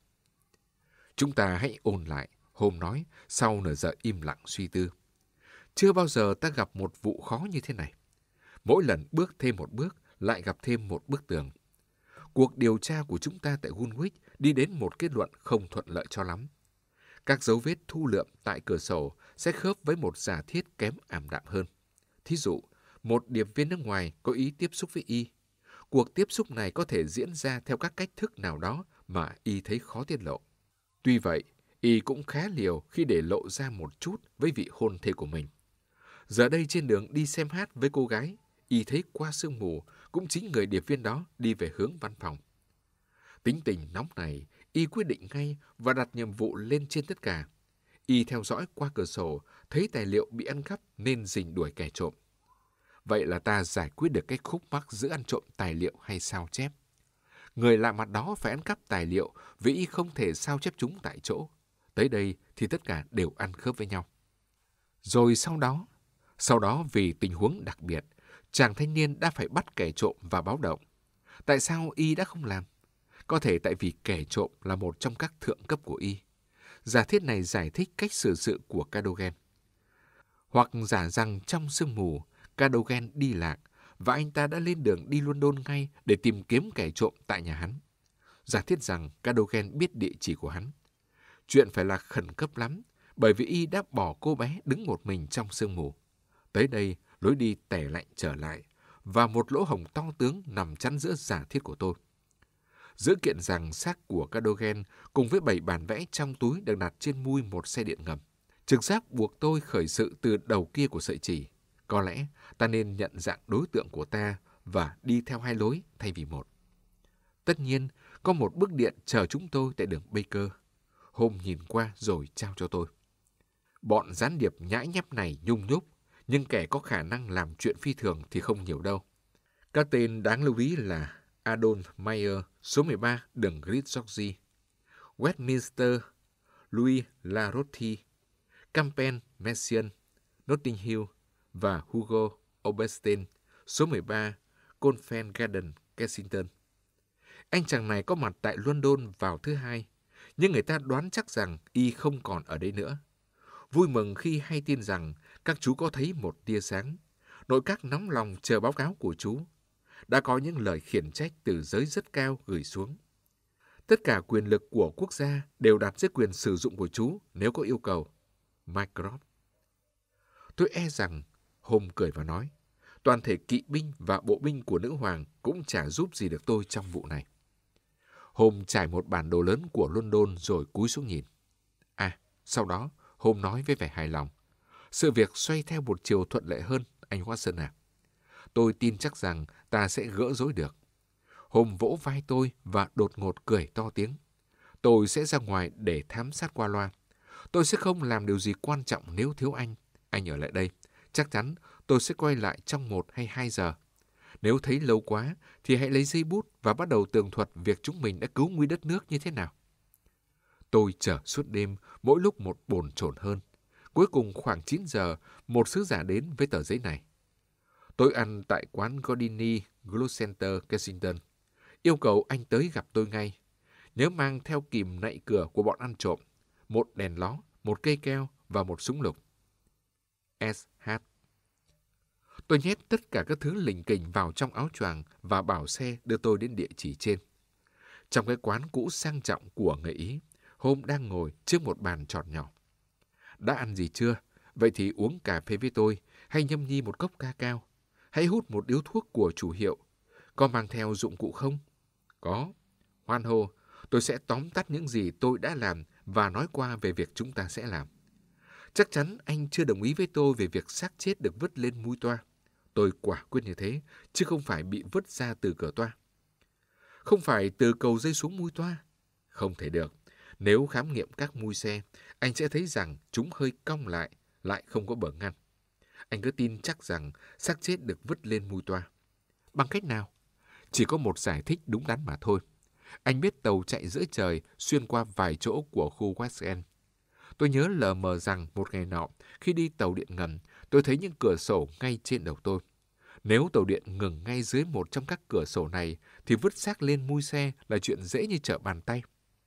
Chúng ta hãy ôn lại, Hôm nói, sau nửa giờ im lặng suy tư. Chưa bao giờ ta gặp một vụ khó như thế này. Mỗi lần bước thêm một bước, lại gặp thêm một bức tường. Cuộc điều tra của chúng ta tại Woolwich đi đến một kết luận không thuận lợi cho lắm. Các dấu vết thu lượm tại cửa sổ sẽ khớp với một giả thiết kém ảm đạm hơn. Thí dụ, một điệp viên nước ngoài có ý tiếp xúc với y. Cuộc tiếp xúc này có thể diễn ra theo các cách thức nào đó mà y thấy khó tiết lộ. Tuy vậy, y cũng khá liều khi để lộ ra một chút với vị hôn thê của mình. Giờ đây trên đường đi xem hát với cô gái, y thấy qua sương mù cũng chính người điệp viên đó đi về hướng văn phòng. Tính tình nóng này, y quyết định ngay và đặt nhiệm vụ lên trên tất cả. Y theo dõi qua cửa sổ, thấy tài liệu bị ăn cắp nên rình đuổi kẻ trộm. Vậy là ta giải quyết được cái khúc mắc giữa ăn trộm tài liệu hay sao chép. Người lạ mặt đó phải ăn cắp tài liệu vì y không thể sao chép chúng tại chỗ. Tới đây thì tất cả đều ăn khớp với nhau. Rồi sau đó vì tình huống đặc biệt, chàng thanh niên đã phải bắt kẻ trộm và báo động. Tại sao y đã không làm? Có thể tại vì kẻ trộm là một trong các thượng cấp của y. Giả thiết này giải thích cách xử sự của Cadogan. Hoặc giả rằng trong sương mù, Cadogan đi lạc và anh ta đã lên đường đi London ngay để tìm kiếm kẻ trộm tại nhà hắn. Giả thiết rằng Cadogan biết địa chỉ của hắn. Chuyện phải là khẩn cấp lắm, bởi vì y đã bỏ cô bé đứng một mình trong sương mù. Tới đây, lối đi tẻ lạnh trở lại, và một lỗ hổng to tướng nằm chắn giữa giả thiết của tôi. Dữ kiện rằng xác của Cadogan cùng với 7 bản vẽ trong túi được đặt trên mui một xe điện ngầm. Trực giác buộc tôi khởi sự từ đầu kia của sợi chỉ. Có lẽ ta nên nhận dạng đối tượng của ta và đi theo 2 lối thay vì 1. Tất nhiên, có một bức điện chờ chúng tôi tại đường Baker. Hôm nhìn qua rồi trao cho tôi. Bọn gián điệp nhãi nhép này nhung nhúc, nhưng kẻ có khả năng làm chuyện phi thường thì không nhiều đâu. Các tên đáng lưu ý là Adolf Mayer, số 13 đường Grid George, Westminster, Louis Larotti, Campbell Messiaen, Notting Hill và Hugo Oberstein, số 13 Covent Garden, Kensington. Anh chàng này có mặt tại London vào thứ Hai, nhưng người ta đoán chắc rằng y không còn ở đây nữa. Vui mừng khi hay tin rằng các chú có thấy một tia sáng. Nội các nóng lòng chờ báo cáo của chú. Đã có những lời khiển trách từ giới rất cao gửi xuống. Tất cả quyền lực của quốc gia đều đặt dưới quyền sử dụng của chú nếu có yêu cầu. Mycroft. Tôi e rằng, Holmes cười và nói, toàn thể kỵ binh và bộ binh của nữ hoàng cũng chả giúp gì được tôi trong vụ này. Holmes trải một bản đồ lớn của London rồi cúi xuống nhìn. Sau đó, Holmes nói với vẻ hài lòng, sự việc xoay theo một chiều thuận lợi hơn, anh Watson à. Tôi tin chắc rằng ta sẽ gỡ rối được. Holmes vỗ vai tôi và đột ngột cười to tiếng. Tôi sẽ ra ngoài để thám sát qua loa. Tôi sẽ không làm điều gì quan trọng nếu thiếu anh. Anh ở lại đây. Chắc chắn tôi sẽ quay lại trong 1 hay 2 giờ. Nếu thấy lâu quá, thì hãy lấy giấy bút và bắt đầu tường thuật việc chúng mình đã cứu nguy đất nước như thế nào. Tôi chờ suốt đêm, mỗi lúc một bồn chồn hơn. Cuối cùng khoảng 9 giờ, một sứ giả đến với tờ giấy này. Tôi ăn tại quán Gordini, Gloucester, Kensington. Yêu cầu anh tới gặp tôi ngay. Nhớ mang theo kìm nạy cửa của bọn ăn trộm, một đèn ló, một cây keo và một súng lục. S.H. Tôi nhét tất cả các thứ lỉnh kỉnh vào trong áo choàng và bảo xe đưa tôi đến địa chỉ trên. Trong cái quán cũ sang trọng của người Ý, Holmes đang ngồi trước một bàn tròn nhỏ. Đã ăn gì chưa? Vậy thì uống cà phê với tôi, hay nhâm nhi một cốc ca cao. Hãy hút một điếu thuốc của chủ hiệu. Có mang theo dụng cụ không? Có. Hoan hô, tôi sẽ tóm tắt những gì tôi đã làm và nói qua về việc chúng ta sẽ làm. Chắc chắn anh chưa đồng ý với tôi về việc xác chết được vứt lên mui toa. Tôi quả quyết như thế, chứ không phải bị vứt ra từ cửa toa. Không phải từ cầu dây xuống mui toa. Không thể được. Nếu khám nghiệm các mui xe, anh sẽ thấy rằng chúng hơi cong lại không có bờ ngăn. Anh cứ tin chắc rằng xác chết được vứt lên mui toa. Bằng cách nào? Chỉ có một giải thích đúng đắn mà thôi. Anh biết tàu chạy giữa trời xuyên qua vài chỗ của khu West End. Tôi nhớ lờ mờ rằng một ngày nọ, khi đi tàu điện ngầm, tôi thấy những cửa sổ ngay trên đầu tôi. Nếu tàu điện ngừng ngay dưới một trong các cửa sổ này, thì vứt xác lên mui xe là chuyện dễ như trở bàn tay.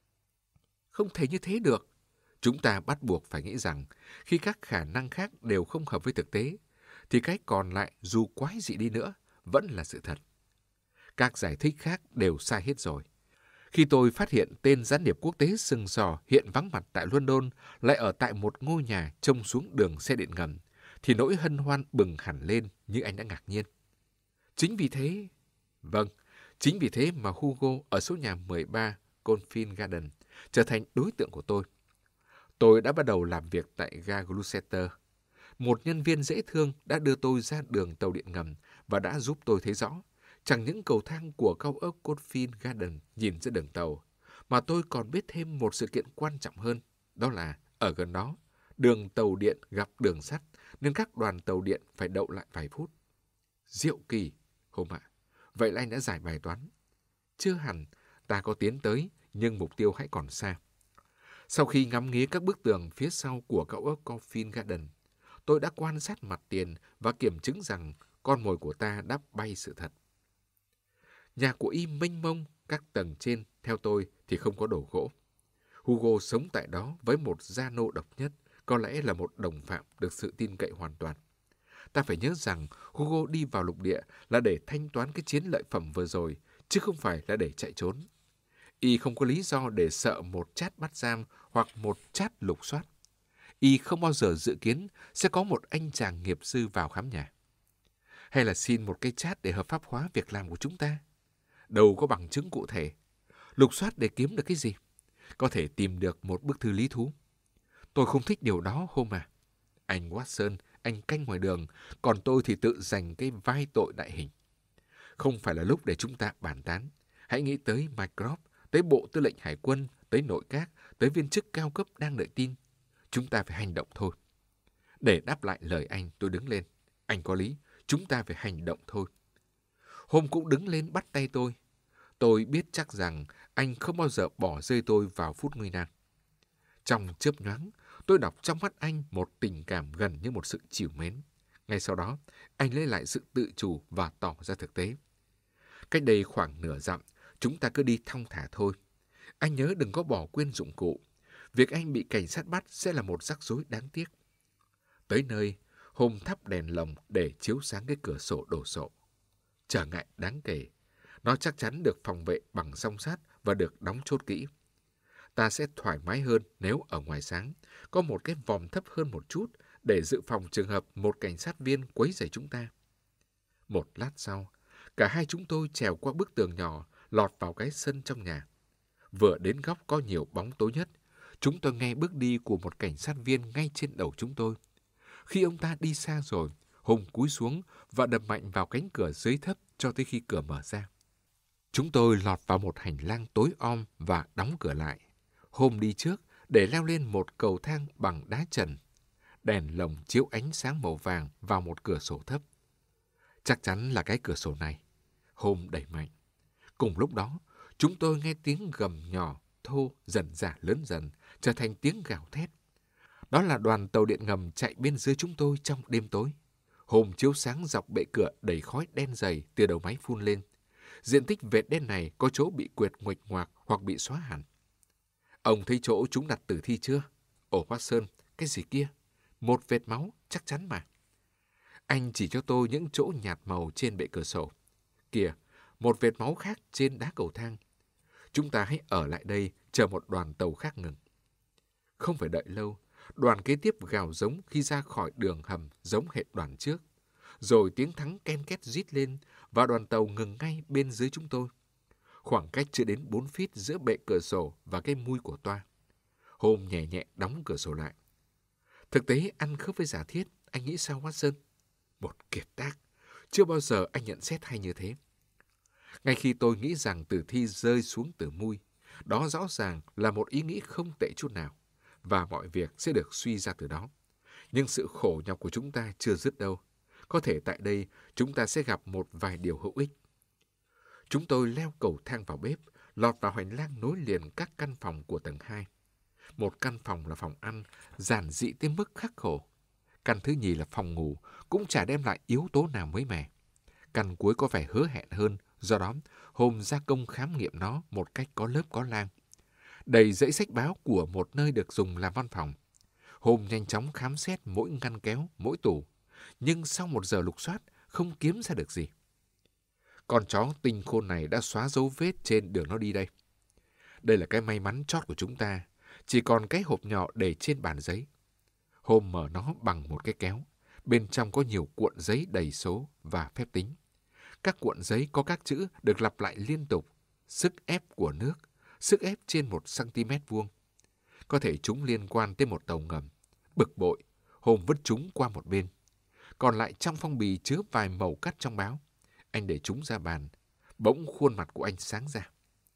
Không thể như thế được. Chúng ta bắt buộc phải nghĩ rằng, khi các khả năng khác đều không hợp với thực tế, thì cái còn lại dù quái dị đi nữa, vẫn là sự thật. Các giải thích khác đều sai hết rồi. Khi tôi phát hiện tên gián điệp quốc tế sừng sò hiện vắng mặt tại London lại ở tại một ngôi nhà trông xuống đường xe điện ngầm, thì nỗi hân hoan bừng hẳn lên như anh đã ngạc nhiên. Chính vì thế... Vâng, chính vì thế mà Hugo ở số nhà 13 Covent Garden trở thành đối tượng của tôi. Tôi đã bắt đầu làm việc tại ga Gloucester. Một nhân viên dễ thương đã đưa tôi ra đường tàu điện ngầm và đã giúp tôi thấy rõ, chẳng những cầu thang của cao ốc Covent Garden nhìn ra đường tàu, mà tôi còn biết thêm một sự kiện quan trọng hơn, đó là ở gần đó, đường tàu điện gặp đường sắt, nên các đoàn tàu điện phải đậu lại vài phút. Diệu kỳ, Holmes ạ. Vậy là anh đã giải bài toán. Chưa hẳn, ta có tiến tới, nhưng mục tiêu hãy còn xa. Sau khi ngắm nghía các bức tường phía sau của cao ốc Covent Garden, tôi đã quan sát mặt tiền và kiểm chứng rằng con mồi của ta đã bay sự thật. Nhà của y mênh mông, các tầng trên, theo tôi, thì không có đồ gỗ. Hugo sống tại đó với một gia nô độc nhất, có lẽ là một đồng phạm được sự tin cậy hoàn toàn. Ta phải nhớ rằng Hugo đi vào lục địa là để thanh toán cái chiến lợi phẩm vừa rồi, chứ không phải là để chạy trốn. Y không có lý do để sợ một chát bắt giam hoặc một chát lục soát. Y không bao giờ dự kiến sẽ có một anh chàng nghiệp dư vào khám nhà. Hay là xin một cái chát để hợp pháp hóa việc làm của chúng ta? Đâu có bằng chứng cụ thể. Lục soát để kiếm được cái gì? Có thể tìm được một bức thư lý thú. Tôi không thích điều đó, Holmes à. Anh Watson, anh canh ngoài đường, còn tôi thì tự giành cái vai tội đại hình. Không phải là lúc để chúng ta bàn tán. Hãy nghĩ tới Mycroft, tới Bộ Tư lệnh Hải quân, tới nội các, tới viên chức cao cấp đang đợi tin. Chúng ta phải hành động thôi. Để đáp lại lời anh, tôi đứng lên. Anh có lý, chúng ta phải hành động thôi. Hôm cũng đứng lên bắt tay tôi. Tôi biết chắc rằng anh không bao giờ bỏ rơi tôi vào phút nguy nan. Trong chớp nhoáng, tôi đọc trong mắt anh một tình cảm gần như một sự trìu mến. Ngay sau đó, anh lấy lại sự tự chủ và tỏ ra thực tế. Cách đây khoảng nửa dặm, chúng ta cứ đi thong thả thôi. Anh nhớ đừng có bỏ quên dụng cụ. Việc anh bị cảnh sát bắt sẽ là một rắc rối đáng tiếc. Tới nơi, Hôm thắp đèn lồng để chiếu sáng cái cửa sổ đổ sộ. Trở ngại đáng kể. Nó chắc chắn được phòng vệ bằng song sắt và được đóng chốt kỹ. Ta sẽ thoải mái hơn nếu ở ngoài sáng, có một cái vòm thấp hơn một chút để dự phòng trường hợp một cảnh sát viên quấy rầy chúng ta. Một lát sau, cả hai chúng tôi trèo qua bức tường nhỏ, lọt vào cái sân trong nhà. Vừa đến góc có nhiều bóng tối nhất, chúng tôi nghe bước đi của một cảnh sát viên ngay trên đầu chúng tôi. Khi ông ta đi xa rồi, Hùng cúi xuống và đập mạnh vào cánh cửa dưới thấp cho tới khi cửa mở ra. Chúng tôi lọt vào một hành lang tối om và đóng cửa lại. Hôm đi trước để leo lên một cầu thang bằng đá trần. Đèn lồng chiếu ánh sáng màu vàng vào một cửa sổ thấp. Chắc chắn là cái cửa sổ này. Hôm đẩy mạnh. Cùng lúc đó, chúng tôi nghe tiếng gầm nhỏ, thô, dần dà lớn dần, trở thành tiếng gào thét. Đó là đoàn tàu điện ngầm chạy bên dưới chúng tôi trong đêm tối. Hôm chiếu sáng dọc bệ cửa đầy khói đen dày từ đầu máy phun lên. Diện tích vệt đen này có chỗ bị quệt nguệch ngoạc hoặc bị xóa hẳn. Ông thấy chỗ chúng đặt tử thi chưa? Ồ Watson, cái gì kia? Một vệt máu, chắc chắn mà. Anh chỉ cho tôi những chỗ nhạt màu trên bệ cửa sổ. Kìa, một vệt máu khác trên đá cầu thang. Chúng ta hãy ở lại đây chờ một đoàn tàu khác ngừng. Không phải đợi lâu, đoàn kế tiếp gào giống khi ra khỏi đường hầm giống hệt đoàn trước. Rồi tiếng thắng ken két rít lên và đoàn tàu ngừng ngay bên dưới chúng tôi. Khoảng cách chưa đến 4 feet giữa bệ cửa sổ và cái mui của toa. Hôm nhẹ nhẹ đóng cửa sổ lại. Thực tế ăn khớp với giả thiết, anh nghĩ sao Watson? Một kiệt tác. Chưa bao giờ anh nhận xét hay như thế. Ngay khi tôi nghĩ rằng tử thi rơi xuống từ mui, đó rõ ràng là một ý nghĩ không tệ chút nào, và mọi việc sẽ được suy ra từ đó. Nhưng sự khổ nhọc của chúng ta chưa dứt đâu. Có thể tại đây chúng ta sẽ gặp một vài điều hữu ích. Chúng tôi leo cầu thang vào bếp, lọt vào hành lang nối liền các căn phòng của tầng 2. Một căn phòng là phòng ăn, giản dị tới mức khắc khổ. Căn thứ nhì là phòng ngủ, cũng chả đem lại yếu tố nào mới mẻ. Căn cuối có vẻ hứa hẹn hơn, do đó Hôm gia công khám nghiệm nó một cách có lớp có lang. Đầy dãy sách báo của một nơi được dùng làm văn phòng. Hôm nhanh chóng khám xét mỗi ngăn kéo, mỗi tủ. Nhưng sau 1 giờ lục soát, không kiếm ra được gì. Con chó tinh khôn này đã xóa dấu vết trên đường nó đi đây. Đây là cái may mắn chót của chúng ta. Chỉ còn cái hộp nhỏ để trên bàn giấy. Hôm mở nó bằng một cái kéo. Bên trong có nhiều cuộn giấy đầy số và phép tính. Các cuộn giấy có các chữ được lặp lại liên tục. Sức ép của nước. Sức ép trên 1 cm vuông. Có thể chúng liên quan tới một tàu ngầm. Bực bội, Hôm vứt chúng qua một bên. Còn lại trong phong bì chứa vài mẩu cắt trong báo. Anh để chúng ra bàn. Bỗng khuôn mặt của anh sáng ra.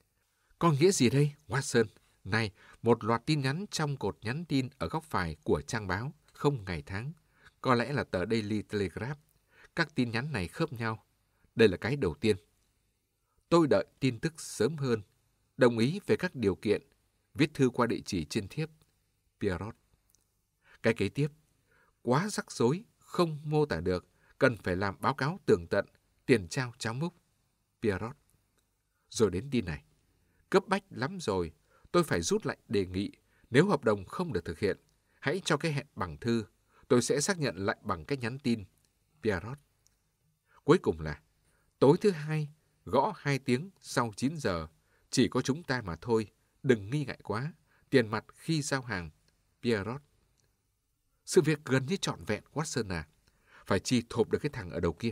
Có nghĩa gì đây, Watson? Này, một loạt tin nhắn trong cột nhắn tin ở góc phải của trang báo, không ngày tháng. Có lẽ là tờ Daily Telegraph. Các tin nhắn này khớp nhau. Đây là cái đầu tiên. Tôi đợi tin tức sớm hơn. Đồng ý về các điều kiện. Viết thư qua địa chỉ trên thiếp. Pierrot. Cái kế tiếp. Quá rắc rối, không mô tả được. Cần phải làm báo cáo tường tận. Tiền trao cháo múc. Pierrot. Rồi đến tin này. Cấp bách lắm rồi. Tôi phải rút lại đề nghị. Nếu hợp đồng không được thực hiện, hãy cho cái hẹn bằng thư. Tôi sẽ xác nhận lại bằng cái nhắn tin. Pierrot. Cuối cùng là tối thứ Hai, gõ 2 tiếng sau 9 giờ. Chỉ có chúng ta mà thôi. Đừng nghi ngại quá. Tiền mặt khi giao hàng. Pierrot. Sự việc gần như trọn vẹn, Watson à. Phải chi thộp được cái thằng ở đầu kia.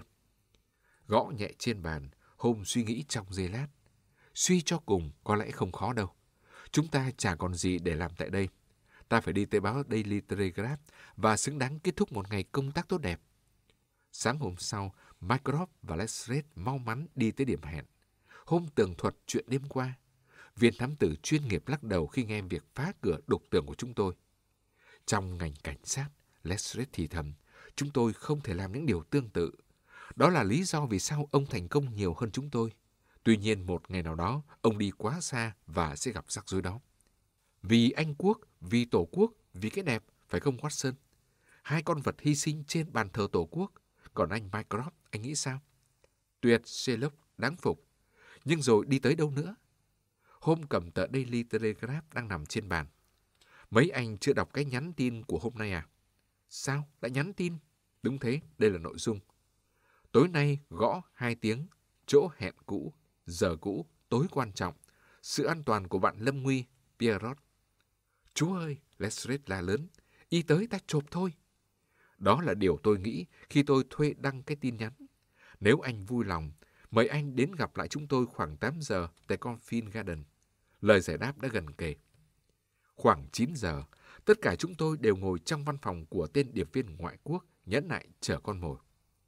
Gõ nhẹ trên bàn, Hôm suy nghĩ trong giây lát. Suy cho cùng có lẽ không khó đâu. Chúng ta chả còn gì để làm tại đây. Ta phải đi tới báo Daily Telegraph và xứng đáng kết thúc một ngày công tác tốt đẹp. Sáng hôm sau, Mycroft và Lestrade mau mắn đi tới điểm hẹn. Hôm tường thuật chuyện đêm qua. Viên thám tử chuyên nghiệp lắc đầu khi nghe việc phá cửa đục tường của chúng tôi. Trong ngành cảnh sát, Lestrade thì thầm, chúng tôi không thể làm những điều tương tự. Đó là lý do vì sao ông thành công nhiều hơn chúng tôi. Tuy nhiên một ngày nào đó, ông đi quá xa và sẽ gặp rắc rối đó. Vì Anh quốc, vì Tổ quốc, vì cái đẹp, phải không Watson? Hai con vật hy sinh trên bàn thờ Tổ quốc. Còn anh Mycroft, anh nghĩ sao? Tuyệt, Sherlock, đáng phục. Nhưng rồi đi tới đâu nữa? Hôm cầm tờ Daily Telegraph đang nằm trên bàn. Mấy anh chưa đọc cái nhắn tin của hôm nay à? Sao? Đã nhắn tin? Đúng thế, đây là nội dung. Tối nay gõ 2 tiếng, chỗ hẹn cũ, giờ cũ, tối quan trọng. Sự an toàn của bạn lâm nguy, Pierrot. Chúa ơi, Lestrade la lớn. Y tới ta chộp thôi. Đó là điều tôi nghĩ khi tôi thuê đăng cái tin nhắn. Nếu anh vui lòng, mời anh đến gặp lại chúng tôi khoảng 8 giờ tại Cornfield Garden. Lời giải đáp đã gần kề. Khoảng 9 giờ, tất cả chúng tôi đều ngồi trong văn phòng của tên điệp viên ngoại quốc nhẫn nại chờ con mồi.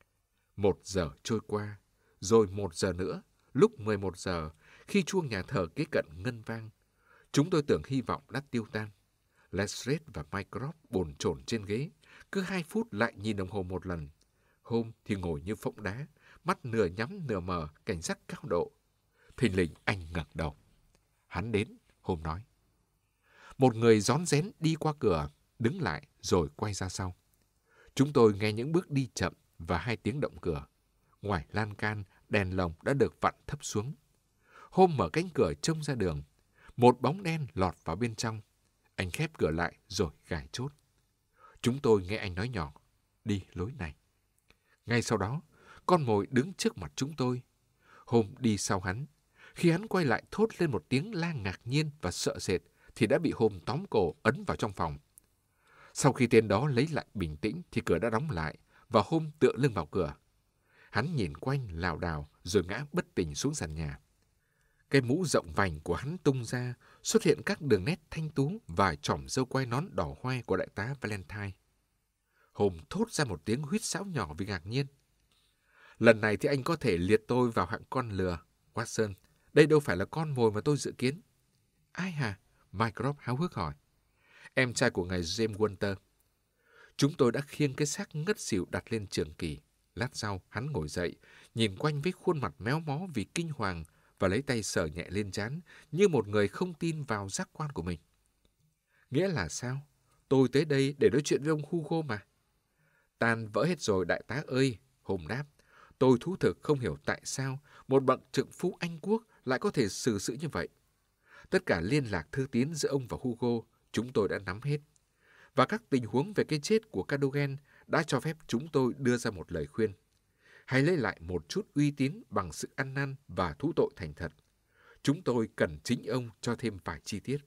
1 giờ trôi qua, rồi 1 giờ nữa, lúc 11 giờ, khi chuông nhà thờ kế cận ngân vang, chúng tôi tưởng hy vọng đã tiêu tan. Lestrade và Mycroft bồn chồn trên ghế, cứ 2 phút lại nhìn đồng hồ một lần. Holmes thì ngồi như phỗng đá, mắt nửa nhắm nửa mở, cảnh giác cao độ. Thình lình anh ngẩng đầu. Hắn đến, Holmes nói. Một người rón rén đi qua cửa, đứng lại rồi quay ra sau. Chúng tôi nghe những bước đi chậm và 2 tiếng động cửa. Ngoài lan can, đèn lồng đã được vặn thấp xuống. Holmes mở cánh cửa trông ra đường. Một bóng đen lọt vào bên trong. Anh khép cửa lại rồi gài chốt. Chúng tôi nghe anh nói nhỏ, đi lối này. Ngay sau đó, con mồi đứng trước mặt chúng tôi. Holmes đi sau hắn. Khi hắn quay lại thốt lên một tiếng la ngạc nhiên và sợ sệt, thì đã bị Holmes tóm cổ ấn vào trong phòng. Sau khi tên đó lấy lại bình tĩnh thì cửa đã đóng lại và Holmes tựa lưng vào cửa. Hắn nhìn quanh lảo đảo rồi ngã bất tỉnh xuống sàn nhà. Cái mũ rộng vành của hắn tung ra, xuất hiện các đường nét thanh tú và chòm râu quai nón đỏ hoe của đại tá Valentine. Holmes thốt ra một tiếng huýt sáo nhỏ vì ngạc nhiên. Lần này thì anh có thể liệt tôi vào hạng con lừa, Watson. Đây đâu phải là con mồi mà tôi dự kiến. Ai hả? Mycroft háo hức hỏi. Em trai của ngài James Walter. Chúng tôi đã khiêng cái xác ngất xỉu đặt lên trường kỳ. Lát sau, hắn ngồi dậy, nhìn quanh với khuôn mặt méo mó vì kinh hoàng và lấy tay sờ nhẹ lên trán như một người không tin vào giác quan của mình. Nghĩa là sao? Tôi tới đây để nói chuyện với ông Hugo mà. Tan vỡ hết rồi đại tá ơi, Holmes đáp. Tôi thú thực không hiểu tại sao một bậc trượng phu Anh quốc lại có thể xử sự như vậy. Tất cả liên lạc thư tín giữa ông và Hugo chúng tôi đã nắm hết. Và các tình huống về cái chết của Cadogan đã cho phép chúng tôi đưa ra một lời khuyên. Hãy lấy lại một chút uy tín bằng sự ăn năn và thú tội thành thật. Chúng tôi cần chính ông cho thêm vài chi tiết.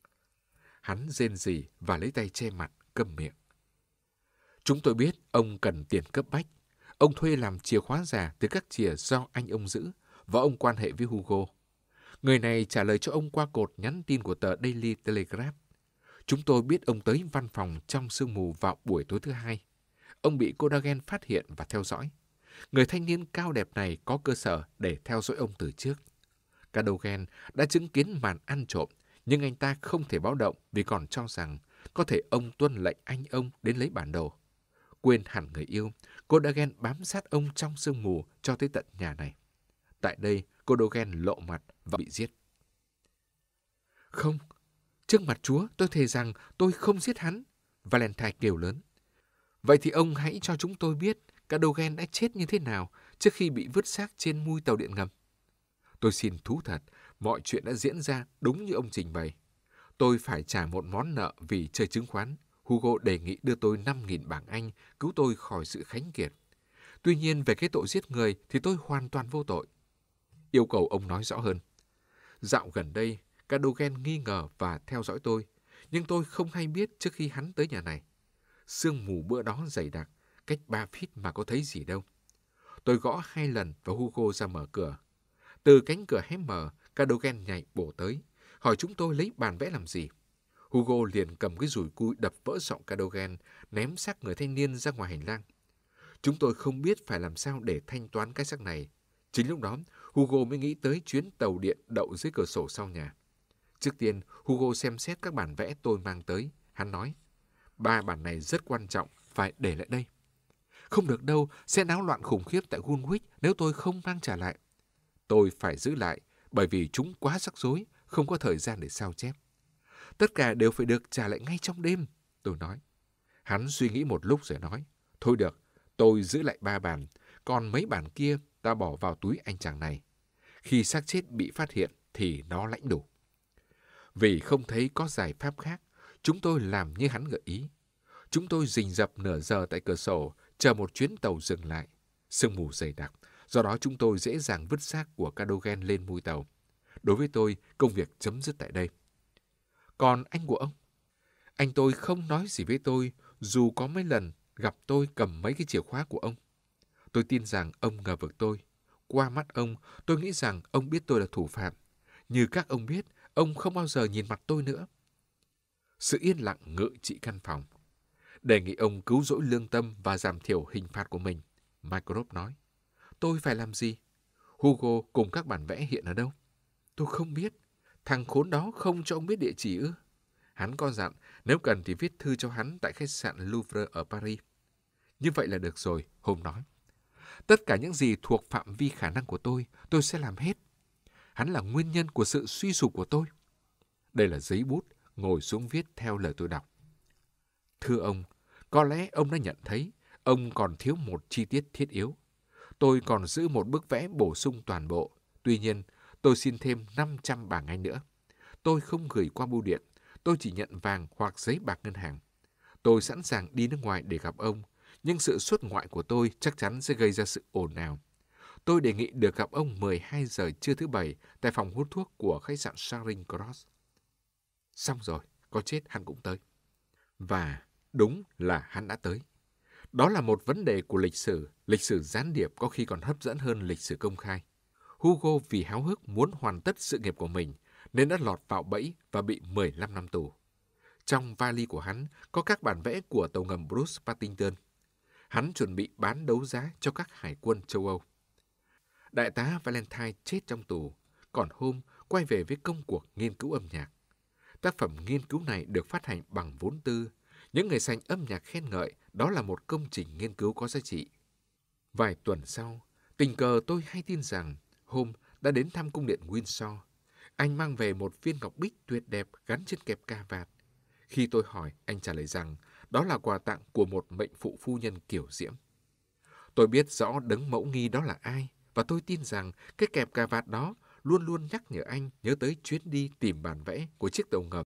Hắn rên rỉ và lấy tay che mặt, câm miệng. Chúng tôi biết ông cần tiền cấp bách. Ông thuê làm chìa khóa giả từ các chìa do anh ông giữ và ông quan hệ với Hugo. Người này trả lời cho ông qua cột nhắn tin của tờ Daily Telegraph. Chúng tôi biết ông tới văn phòng trong sương mù vào buổi tối thứ Hai. Ông bị Cadogan phát hiện và theo dõi. Người thanh niên cao đẹp này có cơ sở để theo dõi ông từ trước. Cadogan đã chứng kiến màn ăn trộm, nhưng anh ta không thể báo động vì còn cho rằng có thể ông tuân lệnh anh ông đến lấy bản đồ. Quên hẳn người yêu, Cadogan bám sát ông trong sương mù cho tới tận nhà này. Tại đây, Cadogan lộ mặt và bị giết. Không, trước mặt Chúa, tôi thề rằng tôi không giết hắn, Valentine kêu lớn. Vậy thì ông hãy cho chúng tôi biết Cadogan đã chết như thế nào trước khi bị vứt xác trên mui tàu điện ngầm. Tôi xin thú thật, mọi chuyện đã diễn ra đúng như ông trình bày. Tôi phải trả một món nợ vì chơi chứng khoán. Hugo đề nghị đưa tôi 5.000 bảng Anh, cứu tôi khỏi sự khánh kiệt. Tuy nhiên về cái tội giết người thì tôi hoàn toàn vô tội. Yêu cầu ông nói rõ hơn. Dạo gần đây, Cadogan nghi ngờ và theo dõi tôi, nhưng tôi không hay biết trước khi hắn tới nhà này. Sương mù bữa đó dày đặc, cách 3 feet mà có thấy gì đâu. Tôi gõ 2 lần và Hugo ra mở cửa. Từ cánh cửa hé mở, Cadogan nhảy bổ tới, hỏi chúng tôi lấy bàn vẽ làm gì. Hugo liền cầm cái dùi cui đập vỡ giọng Cadogan, ném xác người thanh niên ra ngoài hành lang. Chúng tôi không biết phải làm sao để thanh toán cái xác này. Chính lúc đó, Hugo mới nghĩ tới chuyến tàu điện đậu dưới cửa sổ sau nhà. Trước tiên, Hugo xem xét các bản vẽ tôi mang tới. Hắn nói, 3 bản này rất quan trọng, phải để lại đây. Không được đâu, sẽ náo loạn khủng khiếp tại Gunwick nếu tôi không mang trả lại. Tôi phải giữ lại, bởi vì chúng quá rắc rối, không có thời gian để sao chép. Tất cả đều phải được trả lại ngay trong đêm, tôi nói. Hắn suy nghĩ một lúc rồi nói, thôi được, tôi giữ lại 3 bản, còn mấy bản kia ta bỏ vào túi anh chàng này. Khi xác chết bị phát hiện thì nó lãnh đủ. Vì không thấy có giải pháp khác, chúng tôi làm như hắn gợi ý. Chúng tôi rình rập nửa giờ tại cửa sổ, chờ một chuyến tàu dừng lại. Sương mù dày đặc, do đó chúng tôi dễ dàng vứt xác của Cadogan lên mui tàu. Đối với tôi, công việc chấm dứt tại đây. Còn anh của ông? Anh tôi không nói gì với tôi, dù có mấy lần gặp tôi cầm mấy cái chìa khóa của ông. Tôi tin rằng ông ngờ vực tôi. Qua mắt ông, tôi nghĩ rằng ông biết tôi là thủ phạm. Như các ông biết, ông không bao giờ nhìn mặt tôi nữa. Sự yên lặng ngự trị căn phòng. Đề nghị ông cứu rỗi lương tâm và giảm thiểu hình phạt của mình, Mycroft nói. Tôi phải làm gì? Hugo cùng các bản vẽ hiện ở đâu? Tôi không biết. Thằng khốn đó không cho ông biết địa chỉ ư? Hắn có dặn, nếu cần thì viết thư cho hắn tại khách sạn Louvre ở Paris. Như vậy là được rồi, Holmes nói. Tất cả những gì thuộc phạm vi khả năng của tôi sẽ làm hết. Hắn là nguyên nhân của sự suy sụp của tôi. Đây là giấy bút, ngồi xuống viết theo lời tôi đọc. Thưa ông, có lẽ ông đã nhận thấy, ông còn thiếu một chi tiết thiết yếu. Tôi còn giữ một bức vẽ bổ sung toàn bộ. Tuy nhiên, tôi xin thêm 500 bảng Anh nữa. Tôi không gửi qua bưu điện. Tôi chỉ nhận vàng hoặc giấy bạc ngân hàng. Tôi sẵn sàng đi nước ngoài để gặp ông, nhưng sự xuất ngoại của tôi chắc chắn sẽ gây ra sự ồn ào. Tôi đề nghị được gặp ông 12 giờ trưa thứ Bảy tại phòng hút thuốc của khách sạn Charing Cross. Xong rồi, có chết hắn cũng tới. Và đúng là hắn đã tới. Đó là một vấn đề của lịch sử gián điệp có khi còn hấp dẫn hơn lịch sử công khai. Hugo vì háo hức muốn hoàn tất sự nghiệp của mình nên đã lọt vào bẫy và bị 15 năm tù. Trong vali của hắn có các bản vẽ của tàu ngầm Bruce Partington. Hắn chuẩn bị bán đấu giá cho các hải quân châu Âu. Đại tá Valentine chết trong tù, còn Holmes quay về với công cuộc nghiên cứu âm nhạc. Tác phẩm nghiên cứu này được phát hành bằng vốn tư. Những người sành âm nhạc khen ngợi đó là một công trình nghiên cứu có giá trị. Vài tuần sau, tình cờ tôi hay tin rằng Holmes đã đến thăm cung điện Windsor. Anh mang về một viên ngọc bích tuyệt đẹp gắn trên kẹp cà vạt. Khi tôi hỏi, anh trả lời rằng đó là quà tặng của một mệnh phụ phu nhân kiểu diễm. Tôi biết rõ đấng mẫu nghi đó là ai, và tôi tin rằng cái kẹp cà vạt đó luôn luôn nhắc nhở anh nhớ tới chuyến đi tìm bản vẽ của chiếc tàu ngầm